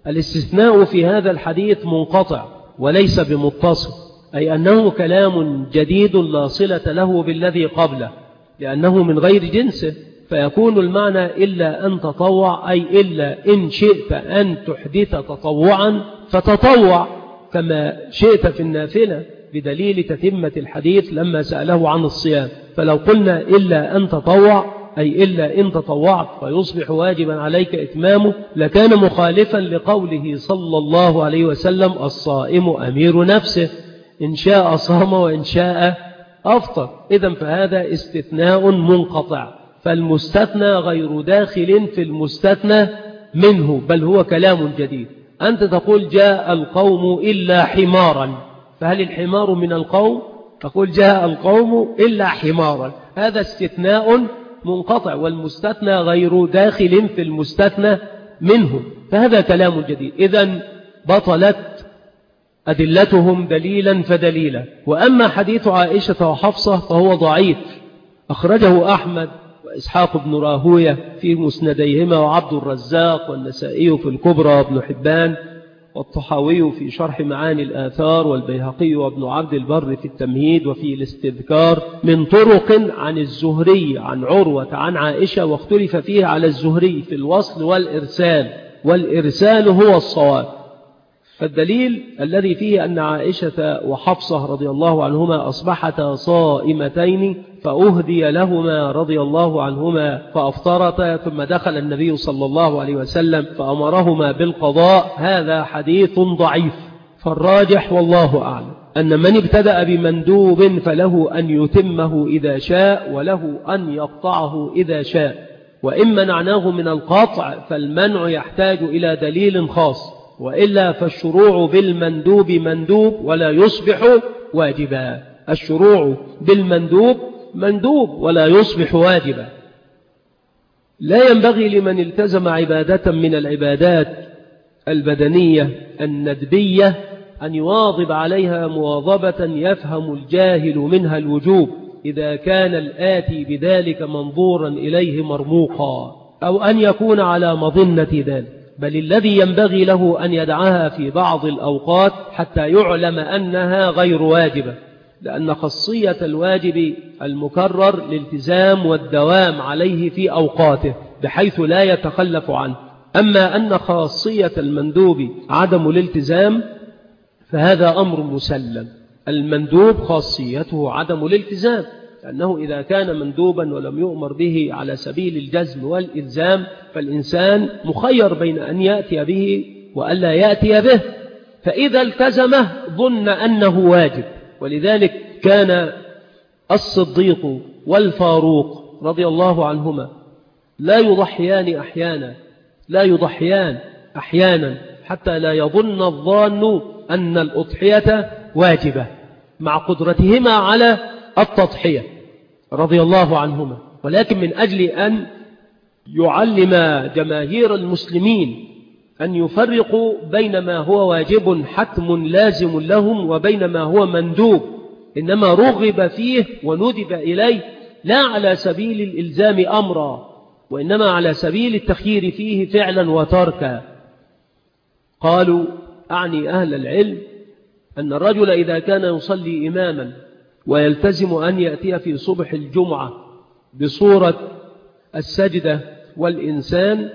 Speaker 1: الاستثناء في هذا الحديث منقطع وليس بمتصل، أي أنه كلام جديد لا صلة له بالذي قبله لأنه من غير جنسه، فيكون المعنى إلا أن تطوع، أي إلا إن شئت أن تحدث تطوعا فتطوع كما شئت في النافلة، بدليل تتمة الحديث لما سأله عن الصيام. فلو قلنا إلا أن تطوع أي إلا إن تطوعت فيصبح واجبا عليك إتمامه لكان مخالفا لقوله صلى الله عليه وسلم الصائم أمير نفسه، إن شاء صام وإن شاء أفطر. إذن فهذا استثناء منقطع، فالمستثنى غير داخل في المستثنى منه، بل هو كلام جديد. أنت تقول جاء القوم إلا حمارا، فهل الحمار من القوم؟ تقول جاء القوم إلا حمارا، هذا استثناء منقطع، والمستثنى غير داخل في المستثنى منه، فهذا كلام جديد. إذن بطلت أدلتهم دليلا فدليلا. وأما حديث عائشة وحفصة فهو ضعيف، أخرجه أحمد وإسحاق بن راهوية في مسنديهما وعبد الرزاق والنسائي في الكبرى وابن حبان والطحاوي في شرح معاني الآثار والبيهقي وابن عبد البر في التمهيد وفي الاستذكار من طرق عن الزهري عن عروة عن عائشة، واختلف فيه على الزهري في الوصل والإرسال، والإرسال هو الصواب. فالدليل الذي فيه أن عائشة وحفصة رضي الله عنهما أصبحتا صائمتين فأهدي لهما رضي الله عنهما فأفطرتا، ثم دخل النبي صلى الله عليه وسلم فأمرهما بالقضاء، هذا حديث ضعيف. فالراجح والله أعلم أن من ابتدأ بمندوب فله أن يتمه إذا شاء وله أن يقطعه إذا شاء، وإن منعناه من القطع فالمنع يحتاج إلى دليل خاص، وإلا فالشروع بالمندوب مندوب ولا يصبح واجبا. الشروع بالمندوب مندوب ولا يصبح واجبا. لا ينبغي لمن التزم عبادة من العبادات البدنية الندبية أن يواظب عليها مواظبة يفهم الجاهل منها الوجوب إذا كان الآتي بذلك منظورا إليه مرموقا، أو أن يكون على مظنة ذلك، بل الذي ينبغي له أن يدعها في بعض الأوقات حتى يعلم أنها غير واجبة، لأن خاصية الواجب المكرر الالتزام والدوام عليه في أوقاته بحيث لا يتخلف عنه. أما أن خاصية المندوب عدم الالتزام فهذا أمر مسلم. المندوب خاصيته عدم الالتزام، لأنه إذا كان مندوبا ولم يؤمر به على سبيل الجزم والإلزام فالإنسان مخير بين أن يأتي به وألا يأتي به، فإذا التزمه ظن أنه واجب. ولذلك كان الصديق والفاروق رضي الله عنهما لا يضحيان أحيانا لا يضحيان أحيانا حتى لا يظن الظان أن الأضحية واجبة، مع قدرتهما على التضحية رضي الله عنهما، ولكن من أجل أن يعلم جماهير المسلمين أن يفرقوا بين ما هو واجب حتم لازم لهم وبين ما هو مندوب إنما رغب فيه وندب إليه، لا على سبيل الإلزام أمرا وإنما على سبيل التخيير فيه فعلا وتركا. قالوا أعني أهل العلم أن الرجل إذا كان يصلي إماما ويلتزم أن يأتي في صبح الجمعة بصورة السجدة والإنسان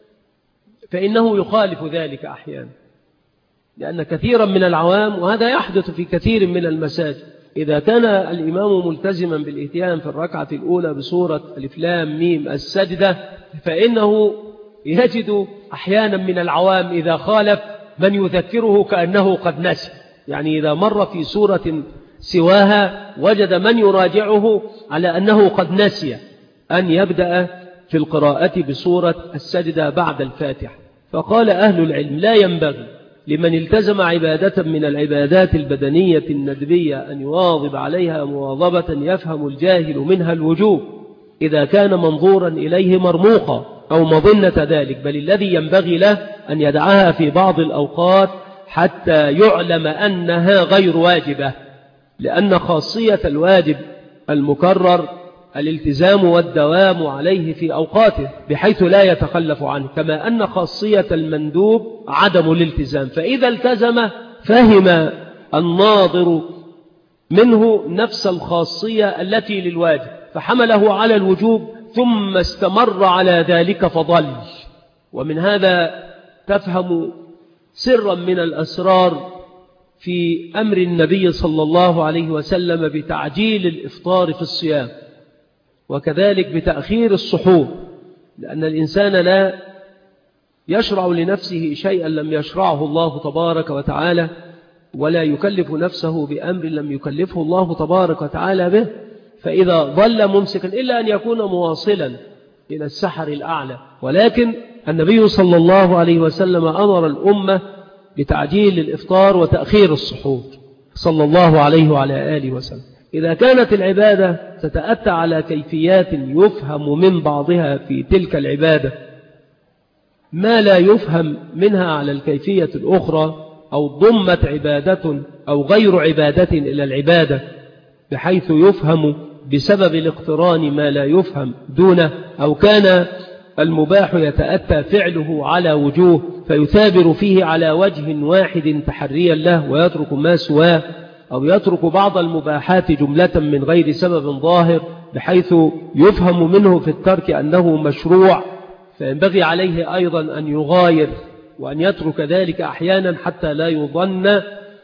Speaker 1: فإنه يخالف ذلك أحيانا، لأن كثيرا من العوام، وهذا يحدث في كثير من المساجد، إذا كان الإمام ملتزما بالإتيان في الركعة الأولى بصورة ألف لام ميم السجدة فإنه يجد أحيانا من العوام إذا خالف من يذكره كأنه قد نسي، يعني إذا مر في سورة سواها وجد من يراجعه على أنه قد نسي أن يبدأ في القراءة بصورة السجدة بعد الفاتحة. فقال أهل العلم لا ينبغي لمن التزم عبادة من العبادات البدنية الندبية أن يواظب عليها مواظبة يفهم الجاهل منها الوجوب إذا كان منظورا إليه مرموقا أو مظنة ذلك، بل الذي ينبغي له أن يدعها في بعض الأوقات حتى يعلم أنها غير واجبة، لأن خاصية الواجب المكرر الالتزام والدوام عليه في أوقاته بحيث لا يتخلف عنه، كما أن خاصية المندوب عدم الالتزام، فإذا التزم فهم الناظر منه نفس الخاصية التي للواجب فحمله على الوجوب ثم استمر على ذلك فضل. ومن هذا تفهم سرا من الأسرار في أمر النبي صلى الله عليه وسلم بتعجيل الإفطار في الصيام، وكذلك بتأخير السحور، لأن الإنسان لا يشرع لنفسه شيئا لم يشرعه الله تبارك وتعالى، ولا يكلف نفسه بأمر لم يكلفه الله تبارك وتعالى به، فإذا ظل ممسكا إلا أن يكون مواصلا إلى السحر الأعلى. ولكن النبي صلى الله عليه وسلم أمر الأمة بتعجيل الإفطار وتأخير السحور صلى الله عليه وعلى آله وسلم. إذا كانت العبادة تتأتى على كيفيات يفهم من بعضها في تلك العبادة ما لا يفهم منها على الكيفية الأخرى، أو ضمت عبادة أو غير عبادة إلى العبادة بحيث يفهم بسبب الاقتران ما لا يفهم دونه، أو كان المباح يتأتى فعله على وجوه فيثابر فيه على وجه واحد تحريا له ويترك ما سواه، أو يترك بعض المباحات جملة من غير سبب ظاهر بحيث يفهم منه في الترك أنه مشروع، فينبغي عليه أيضا أن يغاير وأن يترك ذلك أحيانا حتى لا يظن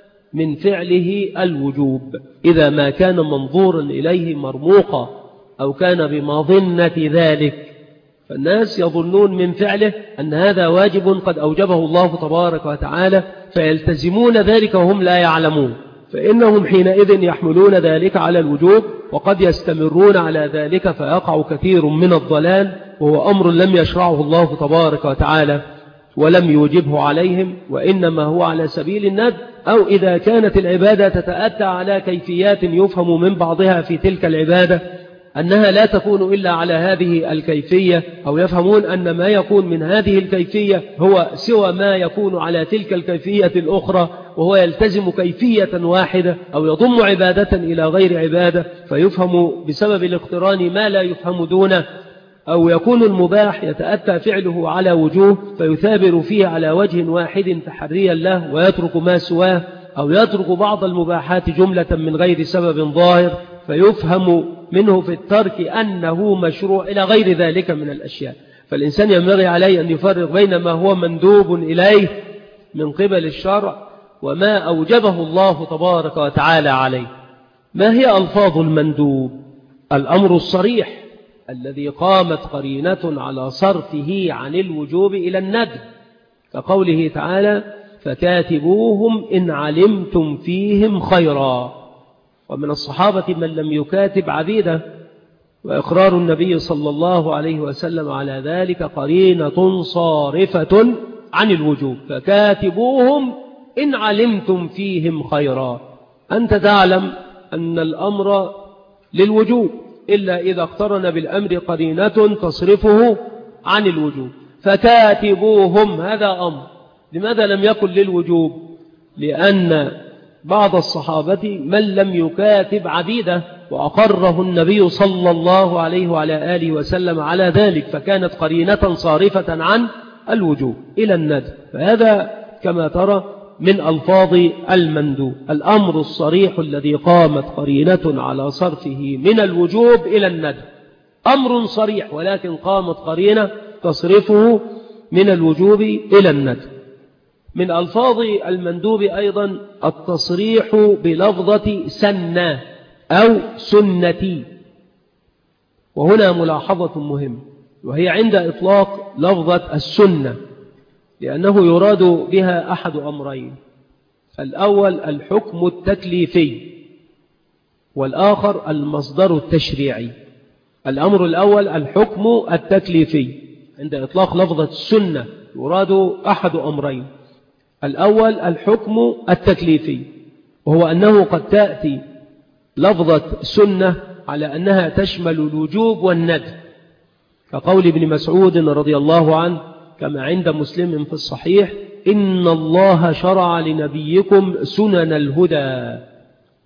Speaker 1: من فعله الوجوب إذا ما كان منظورا إليه مرموقا أو كان بمظنة ذلك. فالناس يظنون من فعله أن هذا واجب قد أوجبه الله تبارك وتعالى فيلتزمون ذلك وهم لا يعلمون، فإنهم حينئذ يحملون ذلك على الوجوب وقد يستمرون على ذلك فيقع كثير من الضلال، وهو أمر لم يشرعه الله تبارك وتعالى ولم يوجبه عليهم، وإنما هو على سبيل الندب، أو إذا كانت العبادة تتأتى على كيفيات يفهم من بعضها في تلك العبادة أنها لا تكون إلا على هذه الكيفية، أو يفهمون أن ما يكون من هذه الكيفية هو سوى ما يكون على تلك الكيفية الأخرى، وهو يلتزم كيفية واحدة أو يضم عبادة إلى غير عبادة فيفهم بسبب الاقتران ما لا يفهم دونه، أو يكون المباح يتأتى فعله على وجوه فيثابر فيه على وجه واحد تحريا له ويترك ما سواه، أو يترك بعض المباحات جملة من غير سبب ظاهر فيفهم منه في الترك أنه مشروع إلى غير ذلك من الأشياء. فالإنسان ينبغي عليه أن يفرق بين ما هو مندوب إليه من قبل الشرع وما أوجبه الله تبارك وتعالى عليه. ما هي ألفاظ المندوب؟ الأمر الصريح الذي قامت قرينة على صرفه عن الوجوب إلى الندب، كقوله تعالى فكاتبوهم إن علمتم فيهم خيرا. ومن الصحابة من لم يكاتب عبيده، وإقرار النبي صلى الله عليه وسلم على ذلك قرينة صارفة عن الوجوب، فكاتبوهم إن علمتم فيهم خيرا. أنت تعلم أن الأمر للوجوب إلا إذا اقترن بالأمر قرينة تصرفه عن الوجوب، فكاتبوهم هذا أمر. لماذا لم يكن للوجوب؟ لأن بعض الصحابة من لم يكاتب عبيده وأقره النبي صلى الله عليه وعلى آله وسلم على ذلك، فكانت قرينة صارفة عن الوجوب إلى الندب. فهذا كما ترى من ألفاظ المندوب، الأمر الصريح الذي قامت قرينة على صرفه من الوجوب إلى الندب، أمر صريح ولكن قامت قرينة تصرفه من الوجوب إلى الندب. من ألفاظ المندوب أيضا التصريح بلفظة سنة أو سنتي، وهنا ملاحظة مهمة، وهي عند إطلاق لفظة السنة لأنه يراد بها أحد أمرين: الأول الحكم التكليفي، والآخر المصدر التشريعي. الأمر الأول الحكم التكليفي، عند إطلاق لفظة السنة يراد أحد أمرين: الأول الحكم التكليفي، وهو أنه قد تأتي لفظة سنة على أنها تشمل الوجوب والندب، كقول ابن مسعود رضي الله عنه كما عند مسلم في الصحيح: إن الله شرع لنبيكم سنن الهدى.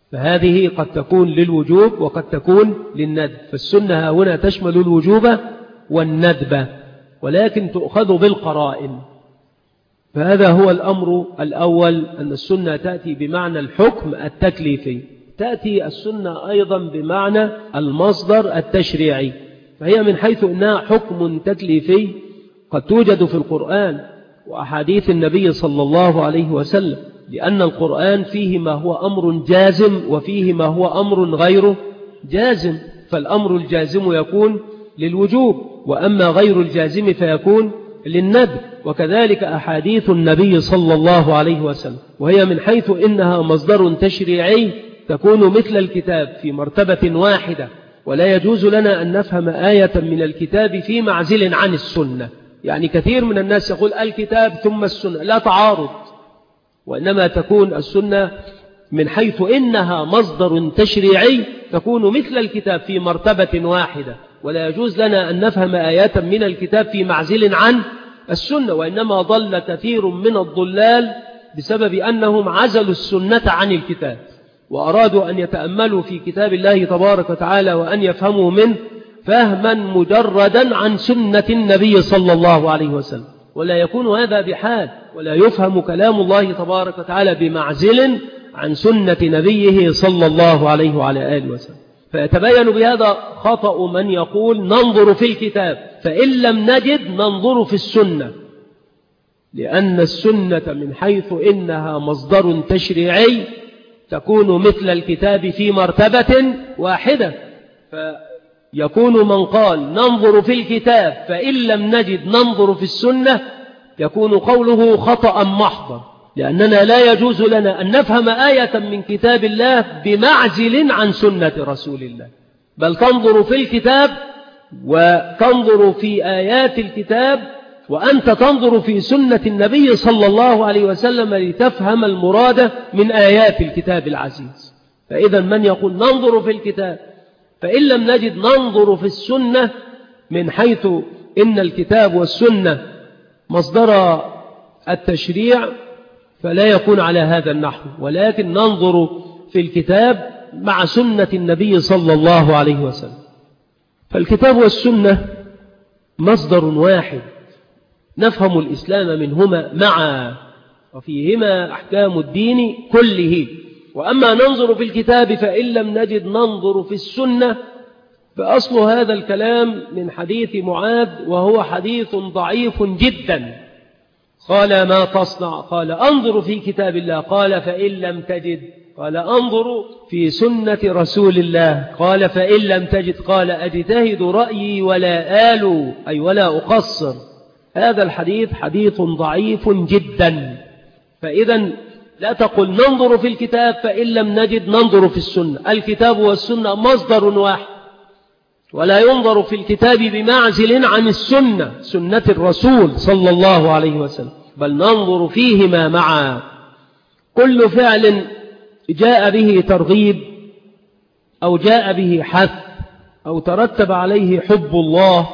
Speaker 1: فهذه قد تكون للوجوب وقد تكون للندب، فالسنة هنا تشمل الوجوب والندب، ولكن تؤخذ بالقرائن. فهذا هو الأمر الأول، أن السنة تأتي بمعنى الحكم التكليفي. تأتي السنة أيضا بمعنى المصدر التشريعي، فهي من حيث أنها حكم تكليفي قد توجد في القرآن وأحاديث النبي صلى الله عليه وسلم، لأن القرآن فيه ما هو أمر جازم وفيه ما هو أمر غير جازم، فالأمر الجازم يكون للوجوب، وأما غير الجازم فيكون للندب. وكذلك أحاديث النبي صلى الله عليه وسلم، وهي من حيث إنها مصدر تشريعي تكون مثل الكتاب في مرتبة واحدة، ولا يجوز لنا أن نفهم آية من الكتاب في معزل عن السنة. يعني كثير من الناس يقول الكتاب ثم السنة، لا تعارض، وإنما تكون السنة من حيث إنها مصدر تشريعي تكون مثل الكتاب في مرتبة واحدة، ولا يجوز لنا أن نفهم آيات من الكتاب في معزل عن السنة، وإنما ضل كثير من الضلال بسبب أنهم عزلوا السنة عن الكتاب وأرادوا أن يتأملوا في كتاب الله تبارك وتعالى وأن يفهموا منه فهما مجردا عن سنة النبي صلى الله عليه وسلم، ولا يكون هذا بحال، ولا يفهم كلام الله تبارك وتعالى بمعزل عن سنة نبيه صلى الله عليه وعلى آله وسلم. فيتبين بهذا خطأ من يقول ننظر في الكتاب فإن لم نجد ننظر في السنة، لأن السنة من حيث إنها مصدر تشريعي تكون مثل الكتاب في مرتبة واحدة. فيكون من قال ننظر في الكتاب فإن لم نجد ننظر في السنة يكون قوله خطأ محضا، لأننا لا يجوز لنا أن نفهم آية من كتاب الله بمعزل عن سنة رسول الله، بل تنظر في الكتاب وتنظر في آيات الكتاب وأنت تنظر في سنة النبي صلى الله عليه وسلم لتفهم المراد من آيات الكتاب العزيز. فإذا من يقول ننظر في الكتاب فإن لم نجد ننظر في السنة من حيث إن الكتاب والسنة مصدر التشريع فلا يكون على هذا النحو، ولكن ننظر في الكتاب مع سنة النبي صلى الله عليه وسلم. فالكتاب والسنة مصدر واحد نفهم الإسلام منهما معا، وفيهما أحكام الدين كله. وأما ننظر في الكتاب فإن لم نجد ننظر في السنة، فأصل هذا الكلام من حديث معاذ، وهو حديث ضعيف جدا. قال ما تصنع؟ قال أنظر في كتاب الله. قال فإن لم تجد؟ قال أنظر في سنة رسول الله. قال فإن لم تجد؟ قال أجتهد رأيي ولا آل، أي ولا أقصر. هذا الحديث حديث ضعيف جدا. فإذا لا تقل ننظر في الكتاب فإن لم نجد ننظر في السنة، الكتاب والسنة مصدر واحد، ولا ينظر في الكتاب بمعزل عن السنة، سنة الرسول صلى الله عليه وسلم، بل ننظر فيهما معا. كل فعل جاء به ترغيب أو جاء به حث أو ترتب عليه حب الله،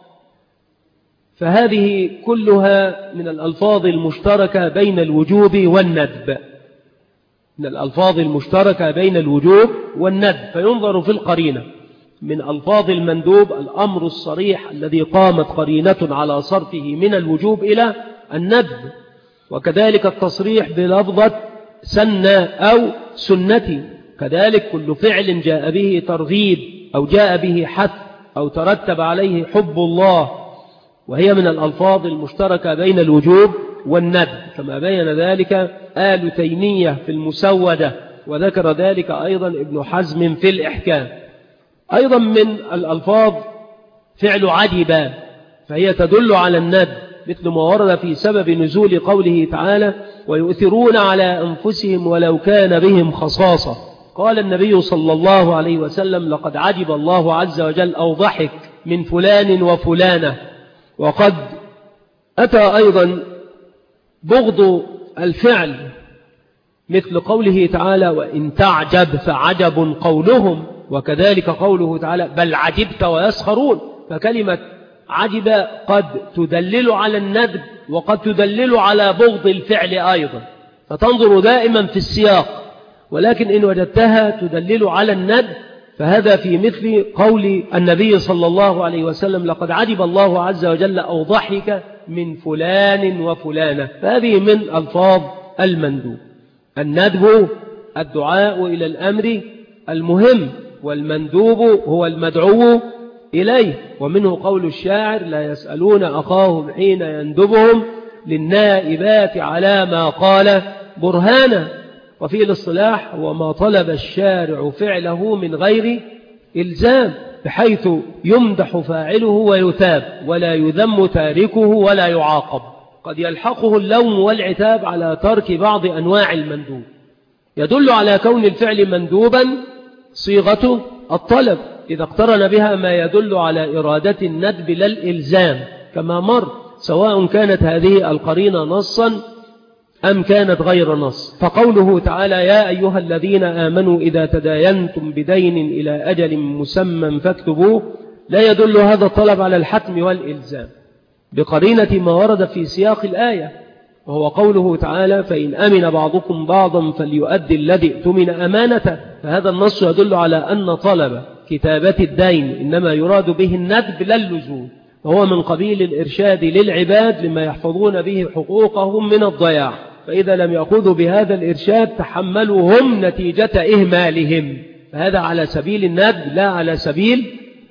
Speaker 1: فهذه كلها من الألفاظ المشتركة بين الوجوب والندب، من الألفاظ المشتركة بين الوجوب والندب. فينظر في القرينة. من ألفاظ المندوب الأمر الصريح الذي قامت قرينة على صرفه من الوجوب إلى الندب، وكذلك التصريح بلفظة سنة أو سنتي. كذلك كل فعل جاء به ترغيب أو جاء به حث أو ترتب عليه حب الله، وهي من الألفاظ المشتركة بين الوجوب والندب، كما بين ذلك آل تيمية في المسودة، وذكر ذلك أيضا ابن حزم في الإحكام. أيضا من الألفاظ فعل عجبا، فهي تدل على الندب، مثل ما ورد في سبب نزول قوله تعالى ويؤثرون على أنفسهم ولو كان بهم خصاصة. قال النبي صلى الله عليه وسلم لقد عجب الله عز وجل أو ضحك من فلان وفلانة. وقد أتى أيضا بغض الفعل، مثل قوله تعالى وإن تعجب فعجب قولهم، وكذلك قوله تعالى بل عجبت ويسخرون. فكلمة عجب قد تدلل على الندب وقد تدلل على بغض الفعل أيضا، فتنظر دائما في السياق.
Speaker 2: ولكن إن وجدتها تدلل على الندب فهذا في مثل قول النبي صلى الله عليه وسلم لقد عجب الله عز وجل أو ضحك من فلان وفلانة، فهذه من ألفاظ المندوب. الندب الدعاء إلى الأمر المهم، والمندوب هو المدعو إليه. ومنه قول الشاعر لا يسألون أخاهم حين يندبهم للنائبات على ما قال برهانا. وفي الاصطلاح هو ما طلب الشارع فعله من غير إلزام، بحيث يمدح فاعله ويتاب ولا يذم تاركه ولا يعاقب. قد يلحقه اللوم والعتاب على ترك بعض أنواع المندوب. يدل على كون الفعل مندوبا صيغة الطلب إذا اقترن بها ما يدل على إرادة الندب لا الإلزام كما مر، سواء كانت هذه القرينة نصا أم كانت غير نص. فقوله تعالى يا أيها الذين آمنوا إذا تداينتم بدين إلى أجل مسمى فاكتبوه لا يدل هذا الطلب على الحتم والإلزام بقرينة ما ورد في سياق الآية، وهو قوله تعالى فإن أمن بعضكم بعضا فليؤدي الذي اؤتمن أمانته. فهذا النص يدل على أن طلب كتابة الدين إنما يراد به الندب لا اللزوم، وهو من قبيل الإرشاد للعباد لما يحفظون به حقوقهم من الضياع، فإذا لم يأخذوا بهذا الإرشاد تحملوا هم نتيجة إهمالهم، فهذا على سبيل الندب لا على سبيل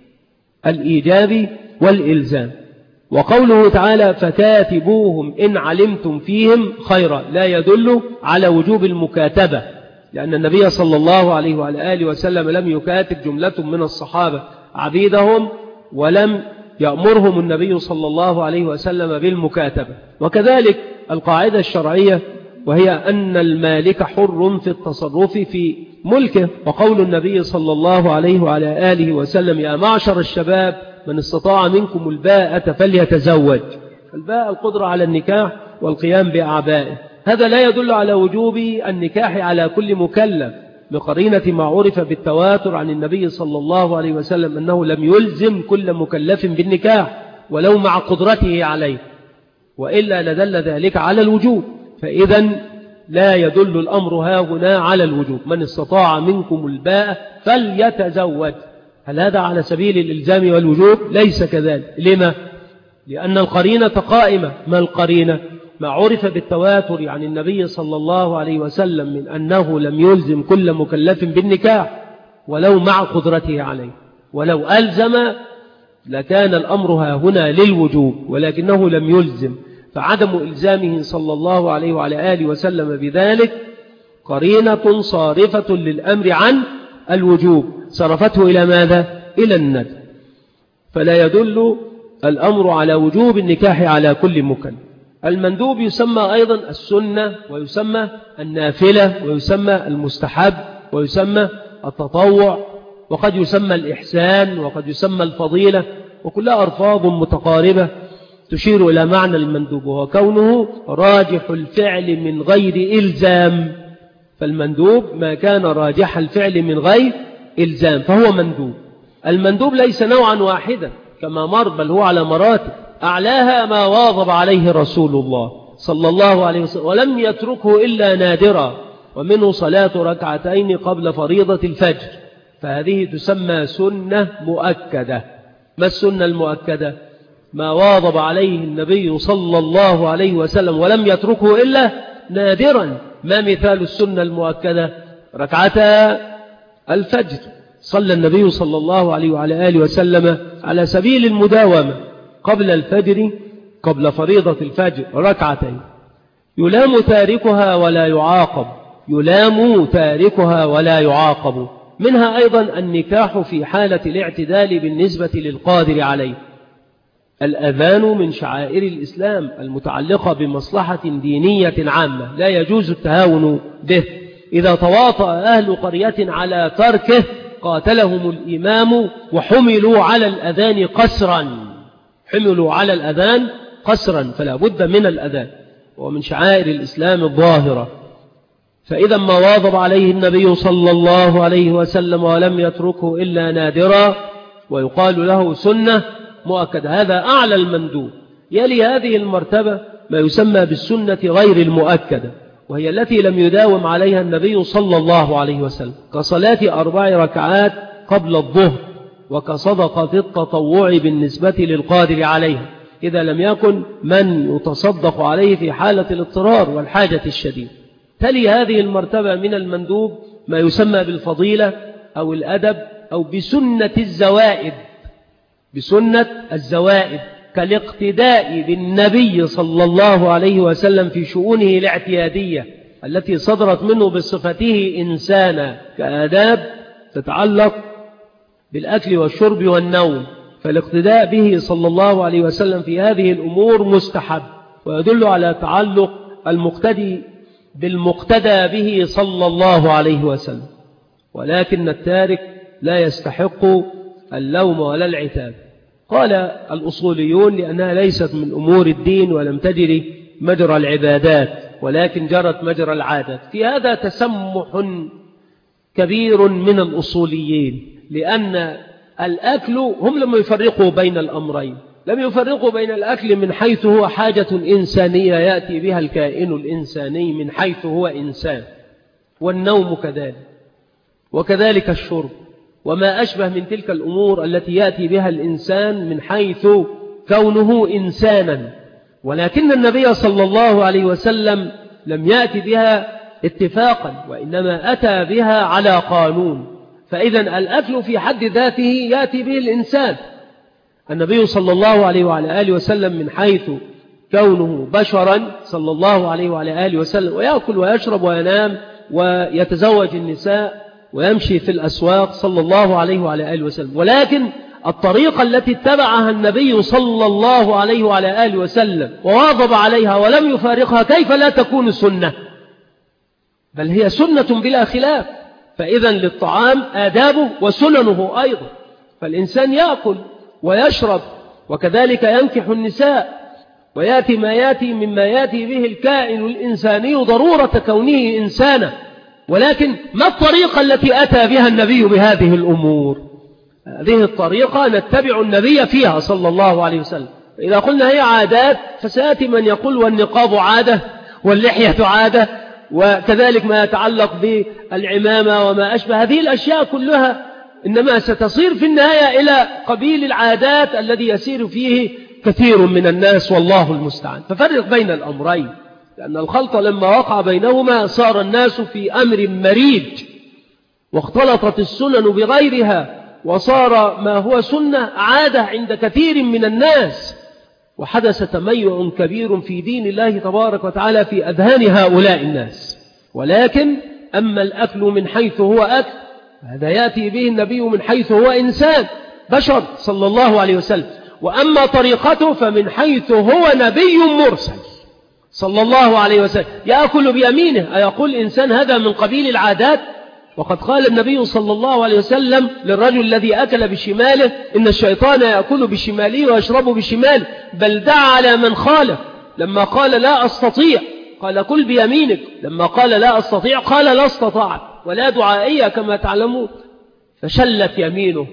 Speaker 2: الإيجاب والإلزام. وقوله تعالى فكاتبوهم إن علمتم فيهم خيرا لا يدل على وجوب المكاتبة، لأن النبي صلى الله عليه وعلى آله وسلم لم يكاتب جملة من الصحابة عبيدهم، ولم يأمرهم النبي صلى الله عليه وسلم بالمكاتبة. وكذلك القاعدة الشرعية وهي أن المالك حر في التصرف في ملكه، وقول النبي صلى الله عليه وعلى آله وسلم يا معشر الشباب من استطاع منكم الباءة فليتزوج. الباء القدرة على النكاح والقيام بأعبائه، هذا لا يدل على وجوب النكاح على كل مكلف بقرينة ما عرف بالتواتر عن النبي صلى الله عليه وسلم أنه لم يلزم كل مكلف بالنكاح ولو مع قدرته عليه، وإلا لدل ذلك على الوجوب. فإذا لا يدل الأمر هاهنا على الوجوب، من استطاع منكم الباءة فليتزوج. هل هذا على سبيل الإلزام والوجوب؟ ليس كذلك. لما؟ لأن القرينة قائمة. ما القرينة؟ ما عرف بالتواتر عن النبي صلى الله عليه وسلم من أنه لم يلزم كل مكلف بالنكاح ولو مع قدرته عليه، ولو ألزم لكان الأمر هنا للوجوب، ولكنه لم يلزم، فعدم إلزامه صلى الله عليه وعلى آله وسلم بذلك قرينة صارفة للأمر عن الوجوب، صرفته إلى ماذا؟ إلى الندب. فلا يدل الأمر على وجوب النكاح على كل مكلف. المندوب يسمى أيضا السنة، ويسمى النافلة، ويسمى المستحب، ويسمى التطوع، وقد يسمى الإحسان، وقد يسمى الفضيلة، وكلها ألفاظ متقاربة تشير إلى معنى المندوب، وهو كونه راجح الفعل من غير إلزام. فالمندوب ما كان راجح الفعل من غير إلزام فهو مندوب. المندوب ليس نوعا واحدا كما مر، بل هو على مراتب، أعلاها ما واظب عليه رسول الله صلى الله عليه وسلم ولم يتركه إلا نادرا، ومنه صلاة ركعتين قبل فريضة الفجر، فهذه تسمى سنة مؤكدة. ما السنة المؤكدة؟ ما واظب عليه النبي صلى الله عليه وسلم ولم يتركه إلا نادرا. ما مثال السنة المؤكدة؟ ركعتا الفجر، صلى النبي صلى الله عليه وعلى آله وسلم على سبيل المداومة قبل الفجر، قبل فريضة الفجر ركعتين، يلام تاركها ولا يعاقب، يلام تاركها ولا يعاقب. منها أيضا النكاح في حالة الاعتدال بالنسبة للقادر عليه. الأذان من شعائر الإسلام المتعلقة بمصلحة دينية عامة لا يجوز التهاون به. إذا تواطأ أهل قرية على تركه قاتلهم الإمام وحملوا على الأذان قسرا، حملوا على الأذان قسرا، فلا بد من الأذان، ومن شعائر الإسلام الظاهرة. فإذا ما واظب عليه النبي صلى الله عليه وسلم ولم يتركه إلا نادرا ويقال له سنة مؤكد، هذا أعلى المندوب. يلي هذه المرتبة ما يسمى بالسنة غير المؤكدة، وهي التي لم يداوم عليها النبي صلى الله عليه وسلم، كصلاة أربع ركعات قبل الظهر، وكصدقة التطوع بالنسبة للقادر عليها إذا لم يكن من يتصدق عليه في حالة الاضطرار والحاجة الشديدة. تلي هذه المرتبة من المندوب ما يسمى بالفضيلة أو الأدب أو بسنة الزوائد، بسنة الزوائد كالاقتداء بالنبي صلى الله عليه وسلم في شؤونه الاعتيادية التي صدرت منه بصفته إنسانا، كآداب تتعلق بالأكل والشرب والنوم، فالاقتداء به صلى الله عليه وسلم في هذه الأمور مستحب، ويدل على تعلق المقتدي بالمقتدى به صلى الله عليه وسلم. ولكن التارك لا يستحق اللوم ولا العتاب. قال الأصوليون لأنها ليست من أمور الدين ولم تجري مجرى العبادات ولكن جرت مجرى العادات. في هذا تسمح كبير من الأصوليين، لأن الأكل هم لم يفرقوا بين الأمرين، لم يفرقوا بين الأكل من حيث هو حاجة إنسانية يأتي بها الكائن الإنساني من حيث هو إنسان، والنوم كذلك، وكذلك الشرب وما أشبه من تلك الأمور التي يأتي بها الإنسان من حيث كونه إنسانا. ولكن النبي صلى الله عليه وسلم لم يأتي بها اتفاقا، وإنما أتى بها على قانون. فإذا الأكل في حد ذاته يأتي به الإنسان. النبي صلى الله عليه وعلى آله وسلم من حيث كونه بشرا صلى الله عليه وعلى آله وسلم، ويأكل ويشرب وينام ويتزوج النساء ويمشي في الأسواق صلى الله عليه وعلى آله وسلم، ولكن الطريقة التي اتبعها النبي صلى الله عليه وعلى آله وسلم وواظب عليها ولم يفارقها كيف لا تكون سنة؟ بل هي سنة بلا خلاف. فإذا للطعام آدابه وسننه أيضا، فالإنسان يأكل ويشرب وكذلك ينكح النساء ويأتي ما يأتي مما يأتي به الكائن الإنساني ضرورة كونه إنسانا. ولكن ما الطريقة التي أتى بها النبي بهذه الأمور؟ هذه الطريقة نتبع النبي فيها صلى الله عليه وسلم. إذا قلنا هي عادات فسيأتي من يقول والنقاب عادة واللحية عادة وكذلك ما يتعلق بالعمامة وما أشبه. هذه الأشياء كلها إنما ستصير في النهاية إلى قبيل العادات الذي يسير فيه كثير من الناس والله المستعان. ففرق بين الأمرين، لأن الخلط لما وقع بينهما صار الناس في أمر مريج، واختلطت السنن بغيرها، وصار ما هو سنة عادة عند كثير من الناس، وحدث تميع كبير في دين الله تبارك وتعالى في أذهان هؤلاء الناس. ولكن أما الأكل من حيث هو أكل هذا يأتي به النبي من حيث هو إنسان بشر صلى الله عليه وسلم، وأما طريقته فمن حيث هو نبي مرسل صلى الله عليه وسلم. يأكل بيمينه، أيقول إنسان هذا من قبيل العادات؟ وقد قال النبي صلى الله عليه وسلم للرجل الذي أكل بشماله إن الشيطان يأكل بشماله ويشرب بشماله، بل دعا على من خالف. لما قال لا أستطيع قال كل بيمينك، لما قال لا أستطيع قال لا استطاع، ولا دعائية كما تعلمون، فشلت يمينه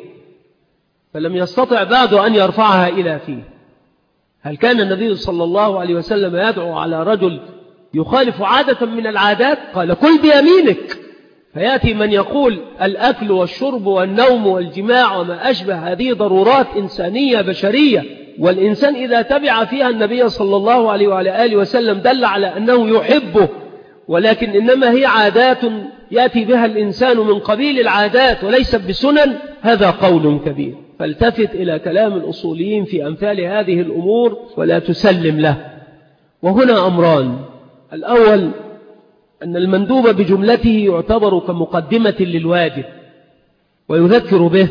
Speaker 2: فلم يستطع بعد أن يرفعها إلى فيه. هل كان النبي صلى الله عليه وسلم يدعو على رجل يخالف عادة من العادات؟ قال كل بيمينك. فيأتي من يقول الأكل والشرب والنوم والجماع وما أشبه هذه ضرورات إنسانية بشرية، والإنسان إذا تبع فيها النبي صلى الله عليه وعلى آله وسلم دل على أنه يحبه، ولكن إنما هي عادات يأتي بها الإنسان من قبيل العادات وليس بسنن. هذا قول كبير. فالتفت إلى كلام الأصوليين في أمثال هذه الأمور ولا تسلم له. وهنا أمران: الأول أن المندوب بجملته يعتبر كمقدمة للواجب ويذكر به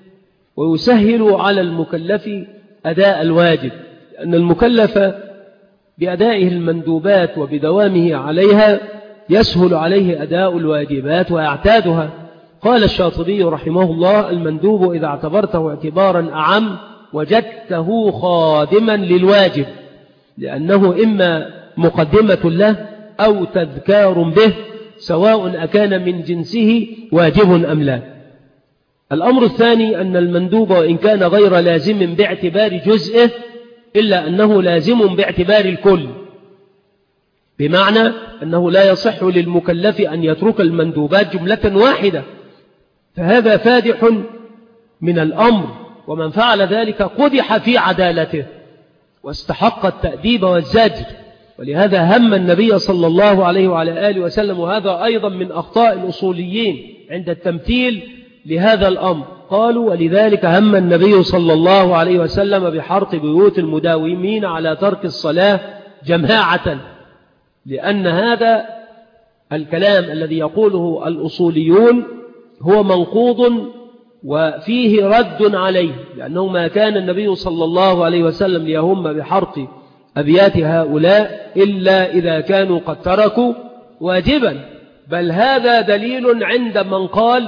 Speaker 2: ويسهل على المكلف أداء الواجب، لأن المكلف بأدائه المندوبات وبدوامه عليها يسهل عليه أداء الواجبات ويعتادها. قال الشاطبي رحمه الله: المندوب إذا اعتبرته اعتبارا أعم وجدته خادما للواجب، لأنه إما مقدمة له أو تذكار به، سواء أكان من جنسه واجب أم لا. الأمر الثاني أن المندوب وإن كان غير لازم باعتبار جزئه إلا أنه لازم باعتبار الكل، بمعنى أنه لا يصح للمكلف أن يترك المندوبات جملة واحدة، فهذا فادح من الأمر، ومن فعل ذلك قدح في عدالته واستحق التأديب والزاجر. ولهذا هم النبي صلى الله عليه وعلى آله وسلم، وهذا أيضا من أخطاء الأصوليين عند التمثيل لهذا الأمر، قالوا ولذلك هم النبي صلى الله عليه وسلم بحرق بيوت المداومين على ترك الصلاة جماعة، لأن هذا الكلام الذي يقوله الأصوليون هو منقوض وفيه رد عليه، لأنه ما كان النبي صلى الله عليه وسلم ليهم بحرق أبيات هؤلاء إلا إذا كانوا قد تركوا واجبا، بل هذا دليل عند من قال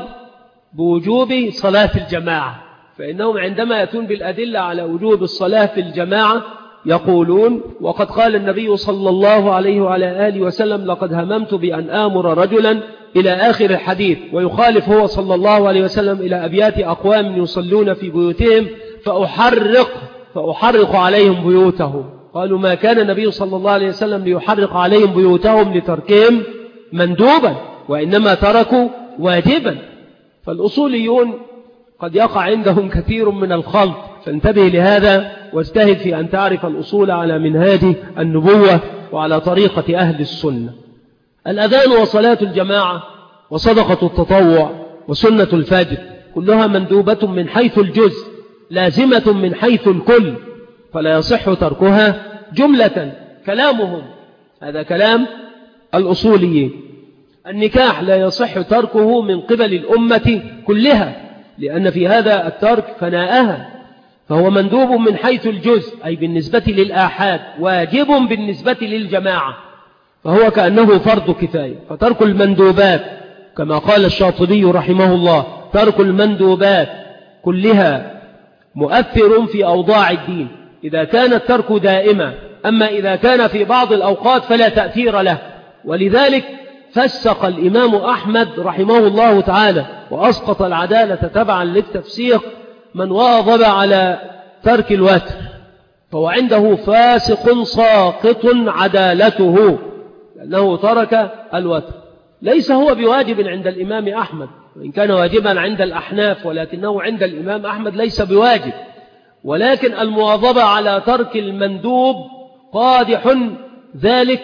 Speaker 2: بوجوب صلاة الجماعة، فإنهم عندما يأتون بالأدلة على وجوب الصلاة في الجماعة يقولون وقد قال النبي صلى الله عليه وعلى آله وسلم لقد هممت بأن آمر رجلا إلى آخر الحديث، ويخالف هو صلى الله عليه وسلم إلى أبيات أقوام يصلون في بيوتهم فأحرق فأحرق عليهم بيوتهم. قالوا ما كان النبي صلى الله عليه وسلم ليحرق عليهم بيوتهم لتركهم مندوبا، وإنما تركوا واجبا. فالأصوليون قد يقع عندهم كثير من الخلط، فانتبه لهذا واجتهد في أن تعرف الأصول على منهاج النبوة وعلى طريقة أهل السنة. الأذان وصلاة الجماعة وصدقة التطوع وسنة الفجر كلها مندوبة من حيث الجزء، لازمة من حيث الكل، فلا يصح تركها جملة. كلامهم هذا كلام الأصوليين. النكاح لا يصح تركه من قبل الأمة كلها، لأن في هذا الترك فناءها، فهو مندوب من حيث الجزء أي بالنسبة للآحاد، واجب بالنسبة للجماعة، فهو كأنه فرض كفاية. فترك المندوبات كما قال الشاطبي رحمه الله ترك المندوبات كلها مؤثر في أوضاع الدين إذا كان الترك دائما، أما إذا كان في بعض الأوقات فلا تأثير له. ولذلك فسق الإمام أحمد رحمه الله تعالى وأسقط العدالة تبعا للتفسيق من واظب على ترك الوتر، فهو عنده فاسق ساقط عدالته لأنه ترك الوتر. ليس هو بواجب عند الإمام أحمد، وإن كان واجبا عند الأحناف، ولكنه عند الإمام أحمد ليس بواجب، ولكن المواظبة على ترك المندوب قادح ذلك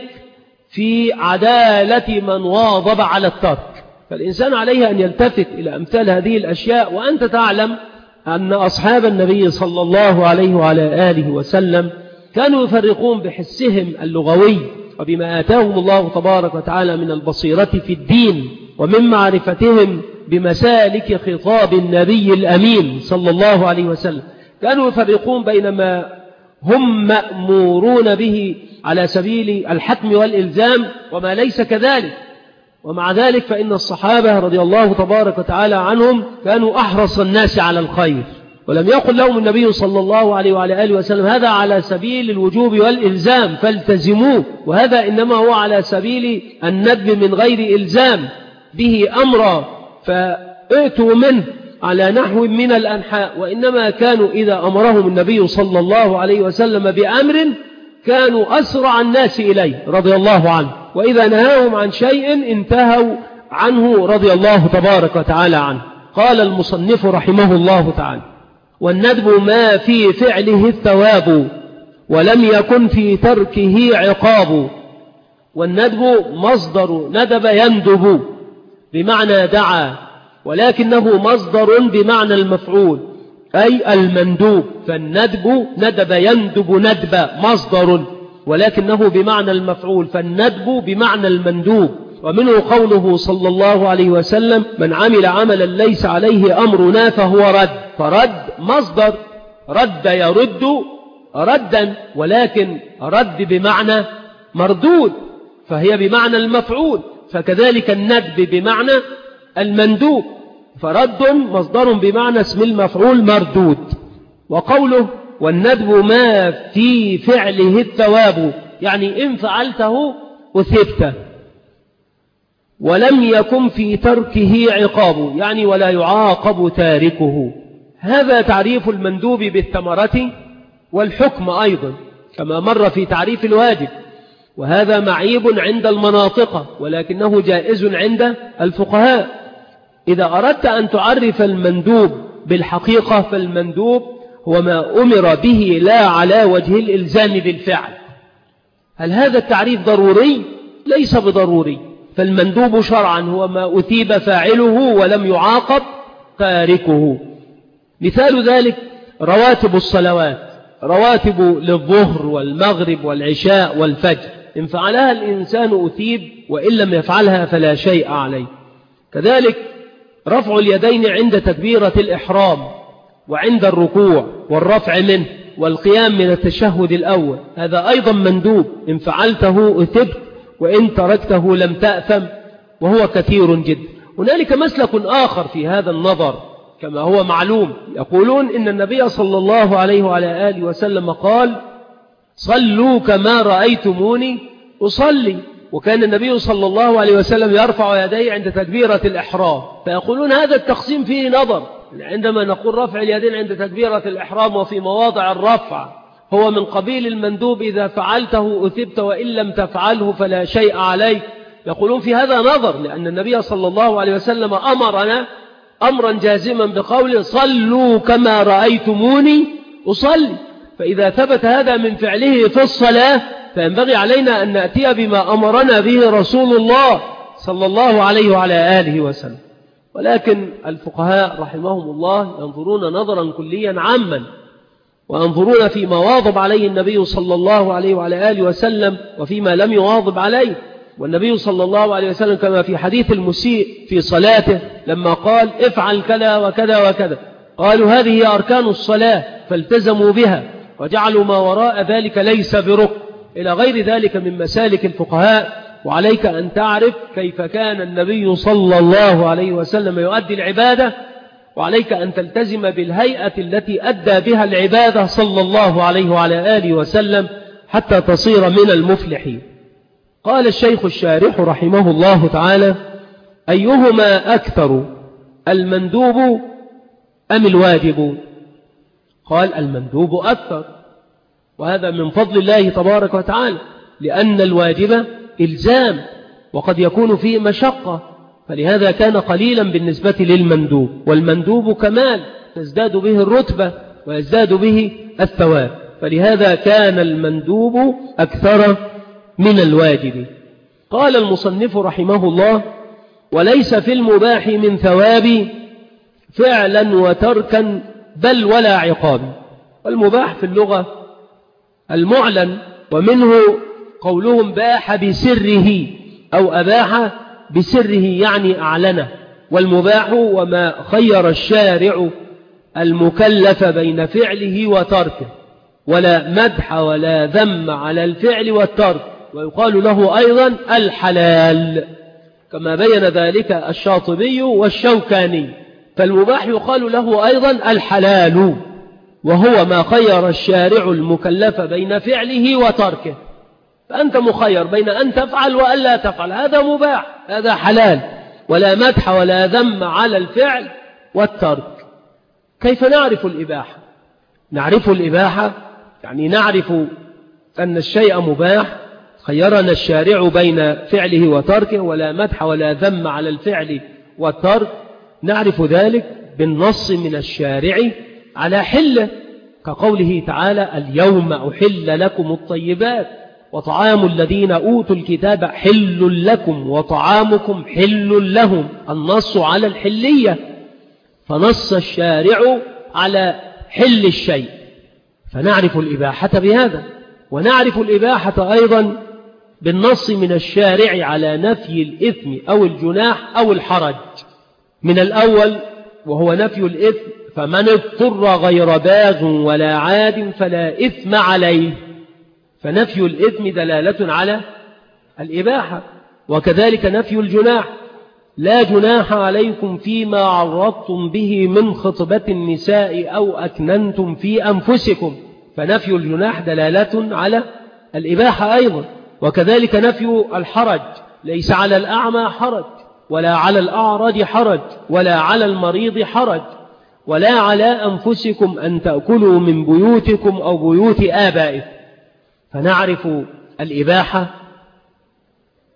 Speaker 2: في عدالة من واظب على الترك. فالإنسان عليه أن يلتفت إلى أمثال هذه الأشياء. وأنت تعلم أن أصحاب النبي صلى الله عليه وعلى آله وسلم كانوا يفرقون بحسهم اللغوي وبما آتاهم الله تبارك وتعالى من البصيرة في الدين ومن معرفتهم بمسالك خطاب النبي الأمين صلى الله عليه وسلم، كانوا يفرقون بين ما هم مأمورون به على سبيل الحتم والإلزام وما ليس كذلك. ومع ذلك فإن الصحابة رضي الله تبارك وتعالى عنهم كانوا أحرص الناس على الخير، ولم يقل لهم النبي صلى الله عليه وعلى آله وسلم هذا على سبيل الوجوب والإلزام فالتزموه، وهذا إنما هو على سبيل الندب من غير إلزام به أمرا فأتوا منه على نحو من الأنحاء. وإنما كانوا إذا أمرهم النبي صلى الله عليه وسلم بأمر كانوا أسرع الناس إليه رضي الله عنه، وإذا نهاهم عن شيء انتهوا عنه رضي الله تبارك وتعالى عنه. قال المصنف رحمه الله تعالى والندب ما في فعله الثواب ولم يكن في تركه عقاب. والندب مصدر ندب يندب بمعنى دعا، ولكنه مصدر بمعنى المفعول أي المندوب، فالندب ندب يندب ندب مصدر ولكنه بمعنى المفعول، فالندب بمعنى المندوب. ومنه قوله صلى الله عليه وسلم من عمل عملا ليس عليه أمرنا فهو رد. فرد مصدر رد يرد ردا، ولكن رد بمعنى مردود فهي بمعنى المفعول، فكذلك الندب بمعنى المندوب، فرد مصدر بمعنى اسم المفعول مردود. وقوله والندب ما في فعله الثواب يعني إن فعلته أثبت، ولم يكن في تركه عقاب يعني ولا يعاقب تاركه. هذا تعريف المندوب بالثمرة والحكم أيضا كما مر في تعريف الواجب. وهذا معيب عند المناطق ولكنه جائز عند الفقهاء. إذا أردت أن تعرف المندوب بالحقيقة فالمندوب هو ما أمر به لا على وجه الإلزام بالفعل. هل هذا التعريف ضروري؟ ليس بضروري. فالمندوب شرعا هو ما أثيب فاعله ولم يعاقب تاركه. مثال ذلك رواتب الصلوات، رواتب للظهر والمغرب والعشاء والفجر، إن فعلها الإنسان أثيب وإن لم يفعلها فلا شيء عليه. كذلك رفع اليدين عند تكبيرة الإحرام وعند الركوع والرفع منه والقيام من التشهد الأول، هذا أيضا مندوب، إن فعلته أثبت وإن تركته لم تأثم، وهو كثير جدا. هنالك مسلك آخر في هذا النظر كما هو معلوم، يقولون إن النبي صلى الله عليه وعلى آله وسلم قال صلوا كما رأيتموني أصلي، وكان النبي صلى الله عليه وسلم يرفع يديه عند تكبيرة الإحرام، فيقولون هذا التقسيم فيه نظر. عندما نقول رفع اليدين عند تكبيرة الإحرام وفي مواضع الرفع هو من قبيل المندوب، إذا فعلته أثبت وإن لم تفعله فلا شيء عليك، يقولون في هذا نظر، لأن النبي صلى الله عليه وسلم أمرنا أمرا جازما بقوله صلوا كما رأيتموني أصلي. فإذا ثبت هذا من فعله في الصلاة فينبغي علينا أن نأتي بما أمرنا به رسول الله صلى الله عليه وعلى آله وسلم. ولكن الفقهاء رحمهم الله ينظرون نظرا كليا عاما، وينظرون فيما واظب عليه النبي صلى الله عليه وعلى آله وسلم وفيما لم يواظب عليه. والنبي صلى الله عليه وسلم كما في حديث المسيء في صلاته لما قال افعل كذا وكذا وكذا، قالوا هذه هي أركان الصلاة فالتزموا بها وجعلوا ما وراء ذلك ليس بركن، إلى غير ذلك من مسالك الفقهاء. وعليك أن تعرف كيف كان النبي صلى الله عليه وسلم يؤدي العبادة، وعليك أن تلتزم بالهيئة التي أدى بها العبادة صلى الله عليه وعلى آله وسلم حتى تصير من المفلحين. قال الشيخ الشارح رحمه الله تعالى أيهما أكثر المندوب أم الواجب؟ قال المندوب أكثر، وهذا من فضل الله تبارك وتعالى، لأن الواجب إلزام وقد يكون فيه مشقة، فلهذا كان قليلا بالنسبة للمندوب، والمندوب كمال تزداد به الرتبة ويزداد به الثواب، فلهذا كان المندوب أكثر من الواجب. قال المصنف رحمه الله وليس في المباح من ثواب فعلا وتركا بل ولا عقاب. والمباح في اللغة المعلن، ومنه قولهم باح بسره أو أباح بسره يعني أعلنه. والمباح وما خير الشارع المكلف بين فعله وتركه، ولا مدح ولا ذم على الفعل والترك، ويقال له أيضا الحلال كما بين ذلك الشاطبي والشوكاني. فالمباح يقال له أيضا الحلال، وهو ما خير الشارع المكلف بين فعله وتركه، فأنت مخير بين أن تفعل وأن لا تفعل، هذا مباح، هذا حلال. ولا مدح ولا ذم على الفعل والترك. كيف نعرف الإباحة؟ نعرف الإباحة يعني نعرف أن الشيء مباح، خيرنا الشارع بين فعله وتركه، ولا مدح ولا ذم على الفعل والترك. نعرف ذلك بالنص من الشارع على حله، كقوله تعالى اليوم أحل لكم الطيبات وطعام الذين أوتوا الكتاب حل لكم وطعامكم حل لهم، النص على الحلية، فنص الشارع على حل الشيء، فنعرف الإباحة بهذا. ونعرف الإباحة أيضا بالنص من الشارع على نفي الإثم أو الجناح أو الحرج. من الأول وهو نفي الإثم، فمن اضطر غير باغ ولا عاد فلا إثم عليه، فنفي الإثم دلالة على الإباحة. وكذلك نفي الجناح، لا جناح عليكم فيما عرضتم به من خطبة النساء أو أكننتم في أنفسكم، فنفي الجناح دلالة على الإباحة أيضا. وكذلك نفي الحرج، ليس على الأعمى حرج ولا على الأعرج حرج ولا على المريض حرج ولا على أنفسكم أن تأكلوا من بيوتكم أو بيوت آبائكم، فنعرف الإباحة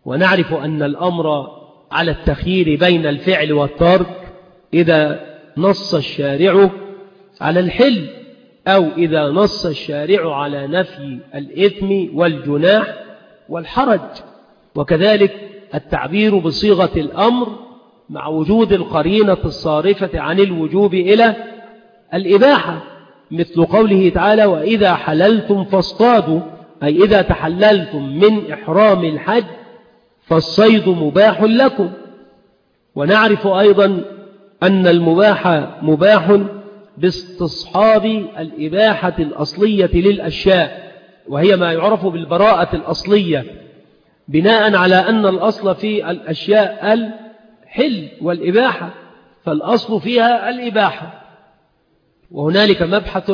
Speaker 2: ونعرف أن الأمر على التخيير بين الفعل والترك إذا نص الشارع على الحل، أو إذا نص الشارع على نفي الإثم والجناح والحرج. وكذلك التعبير بصيغة الأمر مع وجود القرينة الصارفة عن الوجوب إلى الإباحة، مثل قوله تعالى: وإذا حللتم فاصطادوا، أي إذا تحللتم من إحرام الحج فالصيد مباح لكم. ونعرف أيضا أن المباح مباح باستصحاب الإباحة الأصلية للأشياء، وهي ما يعرف بالبراءة الأصلية، بناء على أن الأصل في الأشياء الحل والإباحة، فالأصل فيها الإباحة. وهنالك مبحث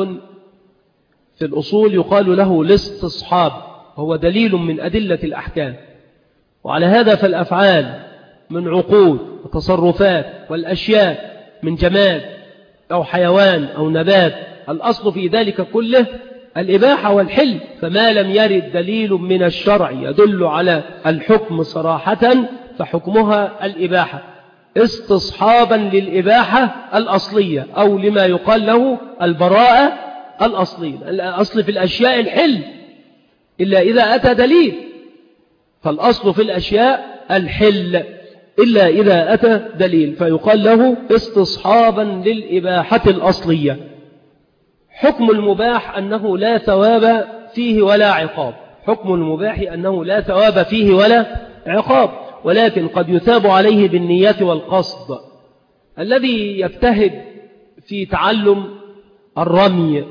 Speaker 2: في الأصول يقال له الاستصحاب، وهو دليل من أدلة الأحكام. وعلى هذا فالأفعال من عقود وتصرفات، والأشياء من جماد أو حيوان أو نبات، الأصل في ذلك كله الإباحة والحل، فما لم يرد دليل من الشرع يدل على الحكم صراحة فحكمها الإباحة، استصحابا للإباحة الأصلية، أو لما يقال له البراءة الأصلية. الأصل في الأشياء الحل إلا إذا أتى دليل، فالأصل في الأشياء الحل إلا إذا أتى دليل، فيقال له استصحابا للإباحة الأصلية. حكم المباح أنه لا ثواب فيه ولا عقاب، حكم المباح أنه لا ثواب فيه ولا عقاب، ولكن قد يثاب عليه بالنية والقصد. الذي يجتهد في تعلم الرمي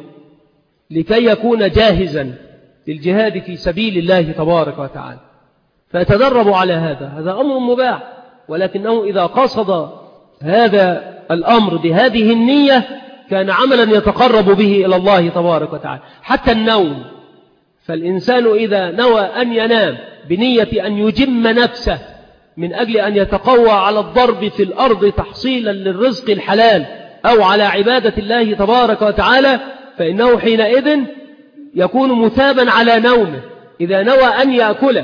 Speaker 2: لكي يكون جاهزا للجهاد في سبيل الله تبارك وتعالى فيتدرب على هذا، هذا أمر مباح، ولكنه إذا قصد هذا الأمر بهذه النية كان عملا يتقرب به إلى الله تبارك وتعالى. حتى النوم، فالإنسان إذا نوى أن ينام بنية أن يجم نفسه من أجل أن يتقوى على الضرب في الأرض تحصيلا للرزق الحلال أو على عبادة الله تبارك وتعالى، فإنه حينئذ يكون مثابا على نومه. إذا نوى أن يأكله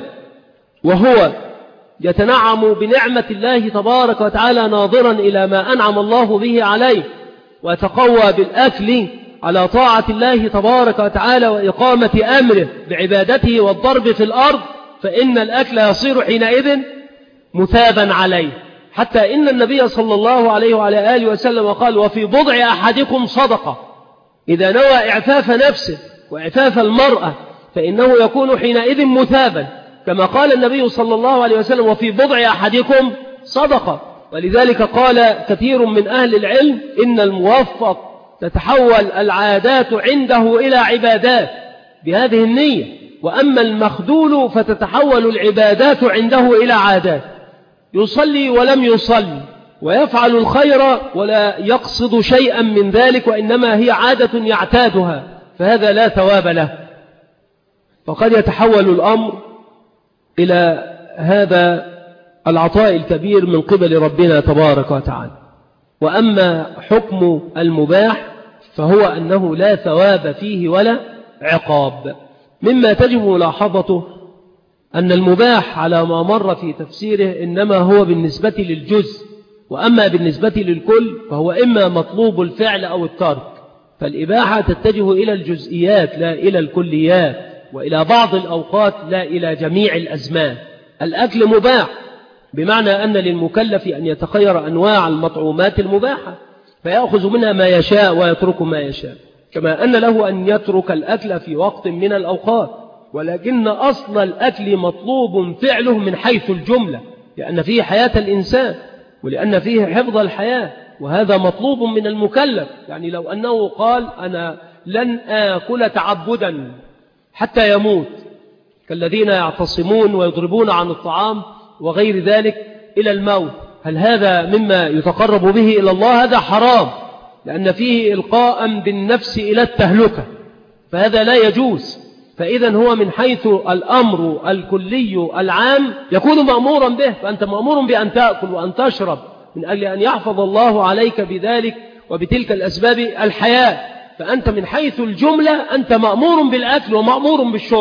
Speaker 2: وهو يتنعم بنعمة الله تبارك وتعالى ناظرا إلى ما أنعم الله به عليه، ويتقوى بالأكل على طاعة الله تبارك وتعالى وإقامة أمره بعبادته والضرب في الأرض، فإن الأكل يصير حينئذ مثابا عليه. حتى إن النبي صلى الله عليه وعلى آله وسلم قال: وفي بضع أحدكم صدقة. إذا نوى إعفاف نفسه وإعفاف المرأة فإنه يكون حينئذ مثابا، كما قال النبي صلى الله عليه وسلم: وفي بضع أحدكم صدقة. ولذلك قال كثير من أهل العلم: إن الموفق تتحول العادات عنده إلى عبادات بهذه النية، وأما المخذول فتتحول العبادات عنده إلى عادات، يصلي ولم يصلي ويفعل الخير ولا يقصد شيئا من ذلك، وإنما هي عادة يعتادها، فهذا لا ثواب له. فقد يتحول الأمر إلى هذا العطاء الكبير من قبل ربنا تبارك وتعالى. وأما حكم المباح فهو أنه لا ثواب فيه ولا عقاب. مما تجب ملاحظته أن المباح على ما مر في تفسيره إنما هو بالنسبة للجزء، وأما بالنسبة للكل فهو إما مطلوب الفعل أو الترك. فالإباحة تتجه إلى الجزئيات لا إلى الكليات، وإلى بعض الأوقات لا إلى جميع الأزمان. الأكل مباح بمعنى أن للمكلف أن يتخير أنواع المطعومات المباحة فيأخذ منها ما يشاء ويترك ما يشاء، كما أن له أن يترك الأكل في وقت من الأوقات، ولكن أصل الأكل مطلوب فعله من حيث الجملة، لأن فيه حياة الإنسان ولأن فيه حفظ الحياة، وهذا مطلوب من المكلف. يعني لو أنه قال: أنا لن آكل تعبدا حتى يموت، كالذين يعتصمون ويضربون عن الطعام وغير ذلك إلى الموت، هل هذا مما يتقرب به إلى الله؟ هذا حرام، لأن فيه إلقاء بالنفس إلى التهلكة، فهذا لا يجوز. فإذا هو من حيث الأمر الكلي العام يكون مأمورا به، فأنت مأمور بأن تأكل وأن تشرب من أجل أن يحفظ الله عليك بذلك وبتلك الأسباب الحياة، فأنت من حيث الجملة أنت مأمور بالأكل ومأمور بالشرب،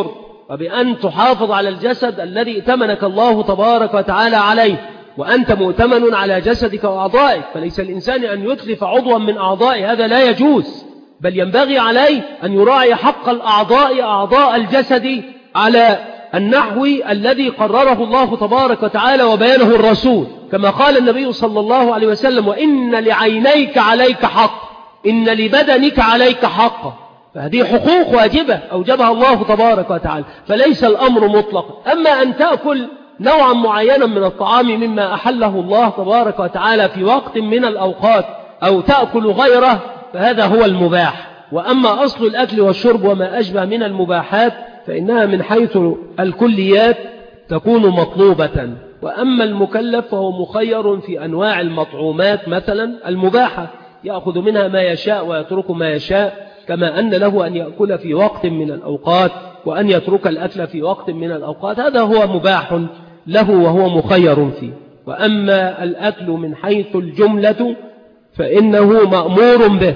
Speaker 2: وبأن تحافظ على الجسد الذي ائتمنك الله تبارك وتعالى عليه، وأنت مؤتمن على جسدك وأعضائك، فليس الإنسان أن يتلف عضوا من أعضائه، هذا لا يجوز، بل ينبغي عليه أن يراعي حق الأعضاء أعضاء الجسد على النحو الذي قرره الله تبارك وتعالى وبيانه الرسول، كما قال النبي صلى الله عليه وسلم: وإن لعينيك عليك حق، إن لبدنك عليك حق. فهذه حقوق واجبة أوجبها الله تبارك وتعالى، فليس الأمر مطلق. أما أن تأكل نوعا معينا من الطعام مما أحله الله تبارك وتعالى في وقت من الأوقات أو تأكل غيره فهذا هو المباح. وأما أصل الأكل والشرب وما أشبه من المباحات فإنها من حيث الكليات تكون مطلوبة. وأما المكلف فهو مخير في أنواع المطعومات مثلا المباحة، يأخذ منها ما يشاء ويترك ما يشاء، كما أن له أن يأكل في وقت من الأوقات وأن يترك الأكل في وقت من الأوقات، هذا هو مباح له وهو مخير فيه. وأما الأكل من حيث الجملة فإنه مأمور به،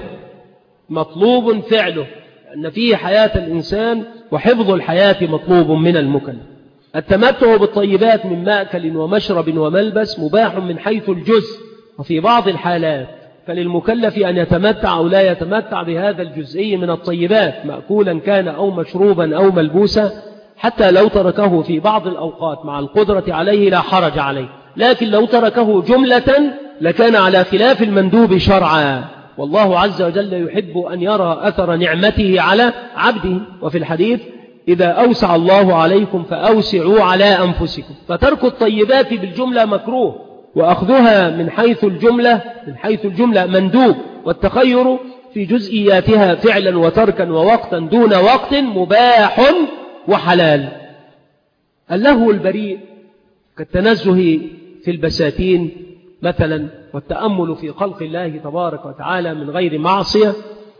Speaker 2: مطلوب فعله، أن فيه حياة الإنسان وحفظ الحياة مطلوب من المكلف. التمتع بالطيبات من مأكل ومشرب وملبس مباح من حيث الجزء، وفي بعض الحالات فللمكلف أن يتمتع أو لا يتمتع بهذا الجزئي من الطيبات، مأكولا كان أو مشروبا أو ملبوسا، حتى لو تركه في بعض الأوقات مع القدرة عليه لا حرج عليه، لكن لو تركه جملة لكان على خلاف المندوب شرعا. والله عز وجل يحب أن يرى أثر نعمته على عبده، وفي الحديث: إذا أوسع الله عليكم فأوسعوا على أنفسكم. فترك الطيبات بالجملة مكروه، وأخذها من حيث الجملة من حيث الجملة مندوب، والتخير في جزئياتها فعلا وتركا ووقتا دون وقت مباح وحلال. اللهو البريء كالتنزه في البساتين مثلا والتأمل في خلق الله تبارك وتعالى من غير معصية،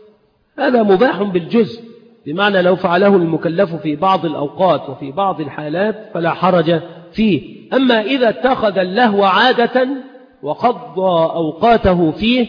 Speaker 2: هذا مباح بالجزء، بمعنى لو فعله المكلف في بعض الأوقات وفي بعض الحالات فلا حرج فيه. أما إذا اتخذ اللهو عادة وقضى أوقاته فيه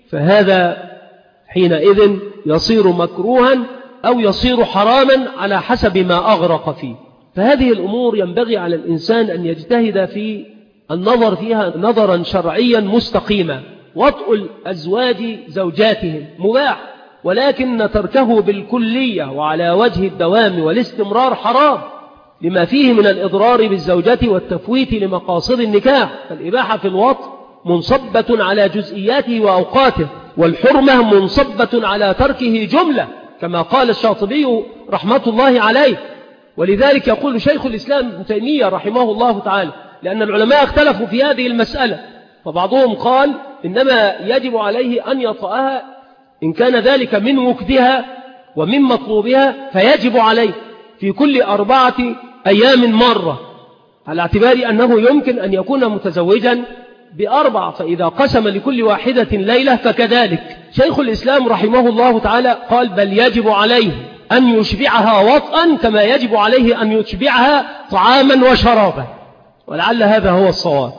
Speaker 2: فهذا حينئذ يصير مكروها أو يصير حراما على حسب ما أغرق فيه. فهذه الأمور ينبغي على الإنسان أن يجتهد في النظر فيها نظرا شرعيا مستقيما. وطء الأزواج زوجاتهم مباح، ولكن تركه بالكلية وعلى وجه الدوام والاستمرار حرام، لما فيه من الإضرار بالزوجة والتفويت لمقاصد النكاح. فالإباحة في الوطء منصبة على جزئياته وأوقاته، والحرمة منصبة على تركه جملة، كما قال الشاطبي رحمة الله عليه. ولذلك يقول شيخ الإسلام ابن تيمية رحمه الله تعالى، لأن العلماء اختلفوا في هذه المسألة، فبعضهم قال إنما يجب عليه أن يطأها إن كان ذلك من وكدها ومن مطلوبها، فيجب عليه في كل أربعة أيام مرة، على اعتبار أنه يمكن أن يكون متزوجا بأربع، فإذا قسم لكل واحدة ليلة فكذلك. شيخ الإسلام رحمه الله تعالى قال بل يجب عليه أن يشبعها وطئا كما يجب عليه أن يشبعها طعاما وشرابا، ولعل هذا هو الصواب.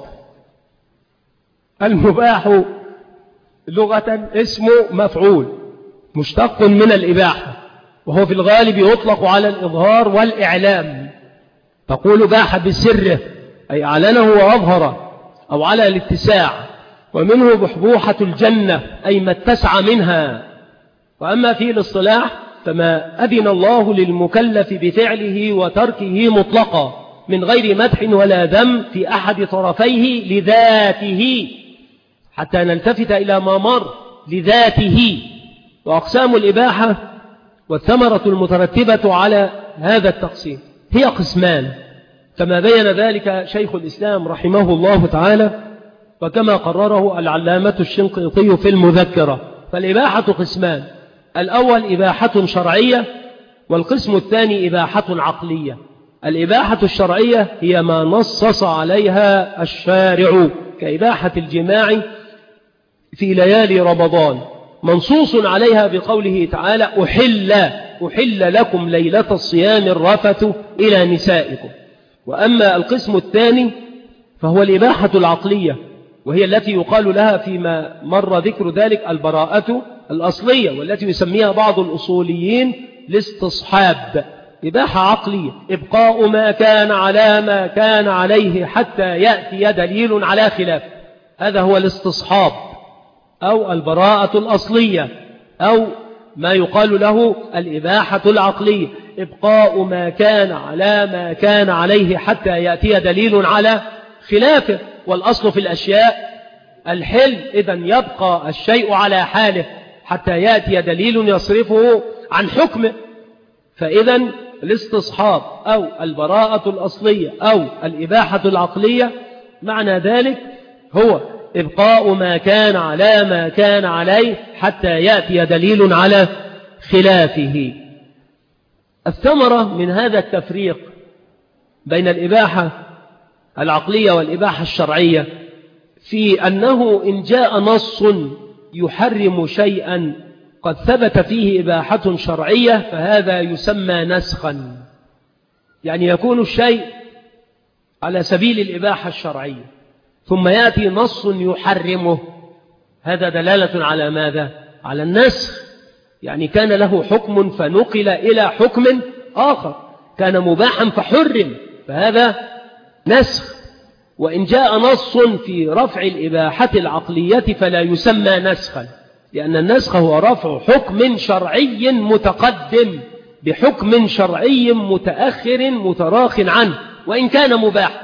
Speaker 2: المباح لغة اسم مفعول مشتق من الإباحة، وهو في الغالب يطلق على الإظهار والإعلام، تقول باح بسره أي أعلنه وأظهره، أو على الاتساع، ومنه بحبوحة الجنة أي ما اتسع منها. وأما في الاصطلاح فما أذن الله للمكلف بفعله وتركه مطلقا من غير مدح ولا ذم في أحد طرفيه لذاته، حتى نلتفت إلى ما مر، لذاته. وأقسام الإباحة والثمرة المترتبة على هذا التقسيم هي قسمان، كما بين ذلك شيخ الإسلام رحمه الله تعالى، وكما قرره العلامة الشنقيطي في المذكرة. فالإباحة قسمان: الأول إباحة شرعية، والقسم الثاني إباحة عقلية. الإباحة الشرعية هي ما نصص عليها الشارع، كإباحة الجماع في ليالي رمضان، منصوص عليها بقوله تعالى أحل أحل لكم ليلة الصيام الرفث إلى نسائكم. وأما القسم الثاني فهو الإباحة العقلية، وهي التي يقال لها فيما مر ذكر ذلك البراءة الأصلية، والتي يسميها بعض الأصوليين الاستصحاب، إباحة عقلية، إبقاء ما كان على ما كان عليه حتى يأتي دليل على خلاف. هذا هو الاستصحاب أو البراءة الأصلية أو ما يقال له الإباحة العقلية، إبقاء ما كان على ما كان عليه حتى يأتي دليل على خلافه. والأصل في الأشياء الحل، إذن يبقى الشيء على حاله حتى يأتي دليل يصرفه عن حكمه. فإذن الاستصحاب أو البراءة الأصلية أو الإباحة العقلية معنى ذلك هو إبقاء ما كان على ما كان عليه حتى يأتي دليل على خلافه. الثمرة من هذا التفريق بين الإباحة العقلية والإباحة الشرعية في أنه إن جاء نص يحرم شيئا قد ثبت فيه إباحة شرعية فهذا يسمى نسخا، يعني يكون الشيء على سبيل الإباحة الشرعية ثم يأتي نص يحرمه، هذا دلالة على ماذا؟ على النسخ، يعني كان له حكم فنقل إلى حكم آخر، كان مباحا فحرم، فهذا نسخ. وإن جاء نص في رفع الإباحة العقلية فلا يسمى نسخا، لأن النسخ هو رفع حكم شرعي متقدم بحكم شرعي متأخر متراخ عنه وإن كان مباح.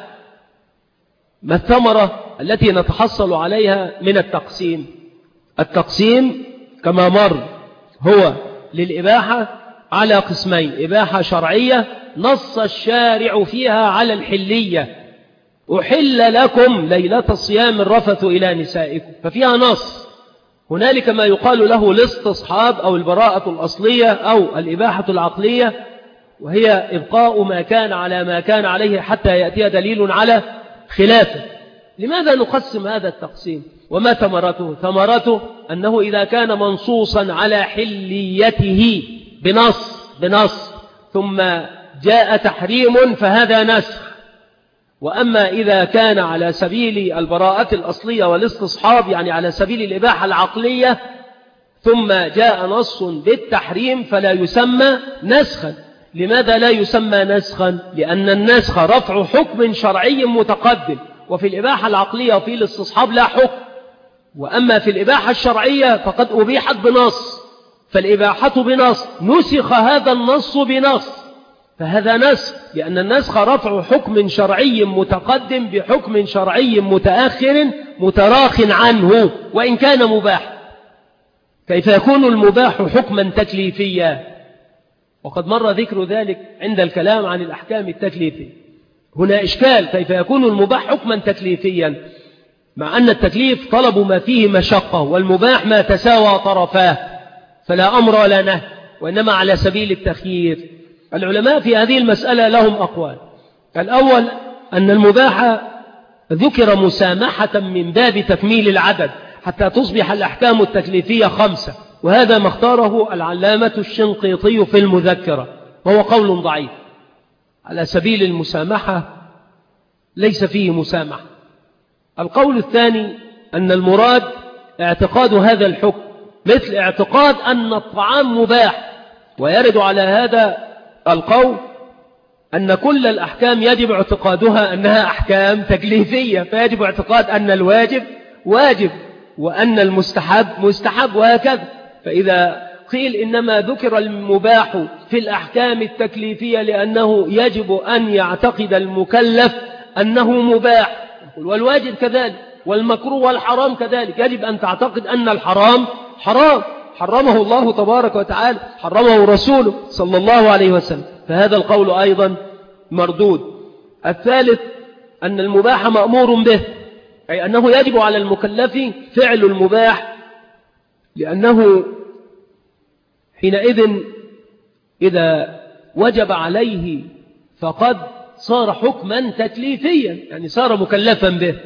Speaker 2: ما الثمرة التي نتحصل عليها من التقسيم؟ التقسيم كما مر هو للإباحة على قسمين: إباحة شرعية نص الشارع فيها على الحلية، أحل لكم ليلة الصيام الرفث إلى نسائكم، ففيها نص. هنالك ما يقال له الاستصحاب أو البراءة الأصلية أو الإباحة العقلية، وهي إبقاء ما كان على ما كان عليه حتى يأتي دليل على خلافه. لماذا نقسم هذا التقسيم؟ وما ثمرته؟ ثمرته أنه إذا كان منصوصا على حليته بنص بنص ثم جاء تحريم فهذا نسخ. وأما إذا كان على سبيل البراءة الأصلية والاستصحاب، يعني على سبيل الإباحة العقلية، ثم جاء نص بالتحريم فلا يسمى نسخا. لماذا لا يسمى نسخا؟ لأن النسخ رفع حكم شرعي متقدم، وفي الإباحة العقلية وفي الاستصحاب لا حكم. وأما في الإباحة الشرعية فقد أبيحت بنص، فالإباحة بنص نسخ هذا النص بنص، فهذا نسخ، لأن النسخ رفع حكم شرعي متقدم بحكم شرعي متأخر متراخ عنه وإن كان مباح. كيف يكون المباح حكما تكليفيا؟ وقد مر ذكر ذلك عند الكلام عن الأحكام التكليفية. هنا إشكال: كيف يكون المباح حكما تكليفيا مع أن التكليف طلب ما فيه مشقة والمباح ما تساوى طرفاه، فلا أمر ولا نهي، وإنما على سبيل التخيير. العلماء في هذه المسألة لهم أقوال. الأول أن المباح ذكر مسامحة من باب تكميل العدد حتى تصبح الأحكام التكليفية خمسة، وهذا ما اختاره العلامة الشنقيطي في المذكرة، وهو قول ضعيف. على سبيل المسامحة ليس فيه مسامحة. القول الثاني أن المراد اعتقاد هذا الحكم، مثل اعتقاد أن الطعام مباح، ويرد على هذا القول أن كل الأحكام يجب اعتقادها أنها أحكام تكليفية، فيجب اعتقاد أن الواجب واجب وأن المستحب مستحب وهكذا. فإذا قيل إنما ذكر المباح في الأحكام التكليفية لأنه يجب أن يعتقد المكلف أنه مباح، والواجب كذلك، والمكروه والحرام كذلك، يجب أن تعتقد أن الحرام حرام، حرمه الله تبارك وتعالى، حرمه رسوله صلى الله عليه وسلم، فهذا القول أيضا مردود. الثالث أن المباح مأمور به، أي أنه يجب على المكلف فعل المباح، لأنه حينئذ إذا وجب عليه فقد صار حكما تكليفيا، يعني صار مكلفا به.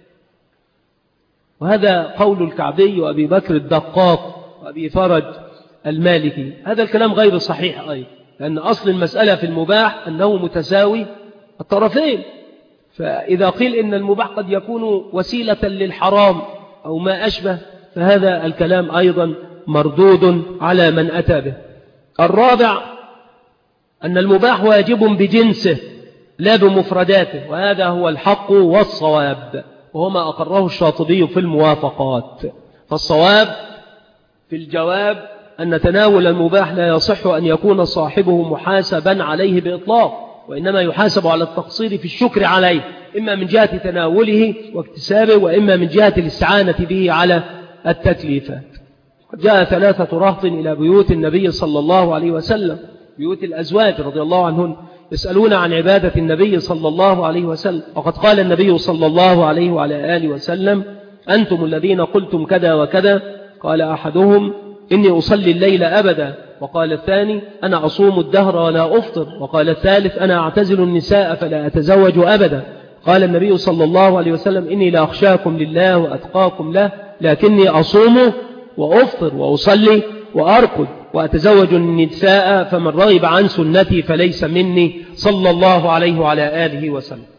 Speaker 2: وهذا قول الكعبي وأبي بكر الدقاق وأبي فرج المالكي. هذا الكلام غير صحيح أيضا، لأن أصل المسألة في المباح أنه متساوي الطرفين. فإذا قيل إن المباح قد يكون وسيلة للحرام أو ما أشبه، فهذا الكلام أيضا مردود على من أتى به. الرابع أن المباح واجب بجنسه لا بمفرداته، وهذا هو الحق والصواب، وهو ما أقره الشاطبي في الموافقات. فالصواب في الجواب أن تناول المباح لا يصح أن يكون صاحبه محاسبا عليه بإطلاق، وإنما يحاسب على التقصير في الشكر عليه، إما من جهة تناوله واكتسابه، وإما من جهة الاستعانة به على التكليفات. جاء ثلاثة رهط إلى بيوت النبي صلى الله عليه وسلم، بيوت الأزواج رضي الله عنهن، يسألون عن عبادة النبي صلى الله عليه وسلم. وقد قال النبي صلى الله عليه وعلى آله وسلم: أنتم الذين قلتم كذا وكذا. قال أحدهم: إني أصلي الليل أبدا. وقال الثاني: أنا أصوم الدهر ولا أفطر. وقال الثالث: أنا أعتزل النساء فلا أتزوج أبدا. قال النبي صلى الله عليه وسلم: إني لأخشاكم لله وأتقاكم له، لكني أصوم وأفطر وأصلي وأرقد وأتزوج النساء، فمن رغب عن سنتي فليس مني، صلى الله عليه وعلى آله وسلم.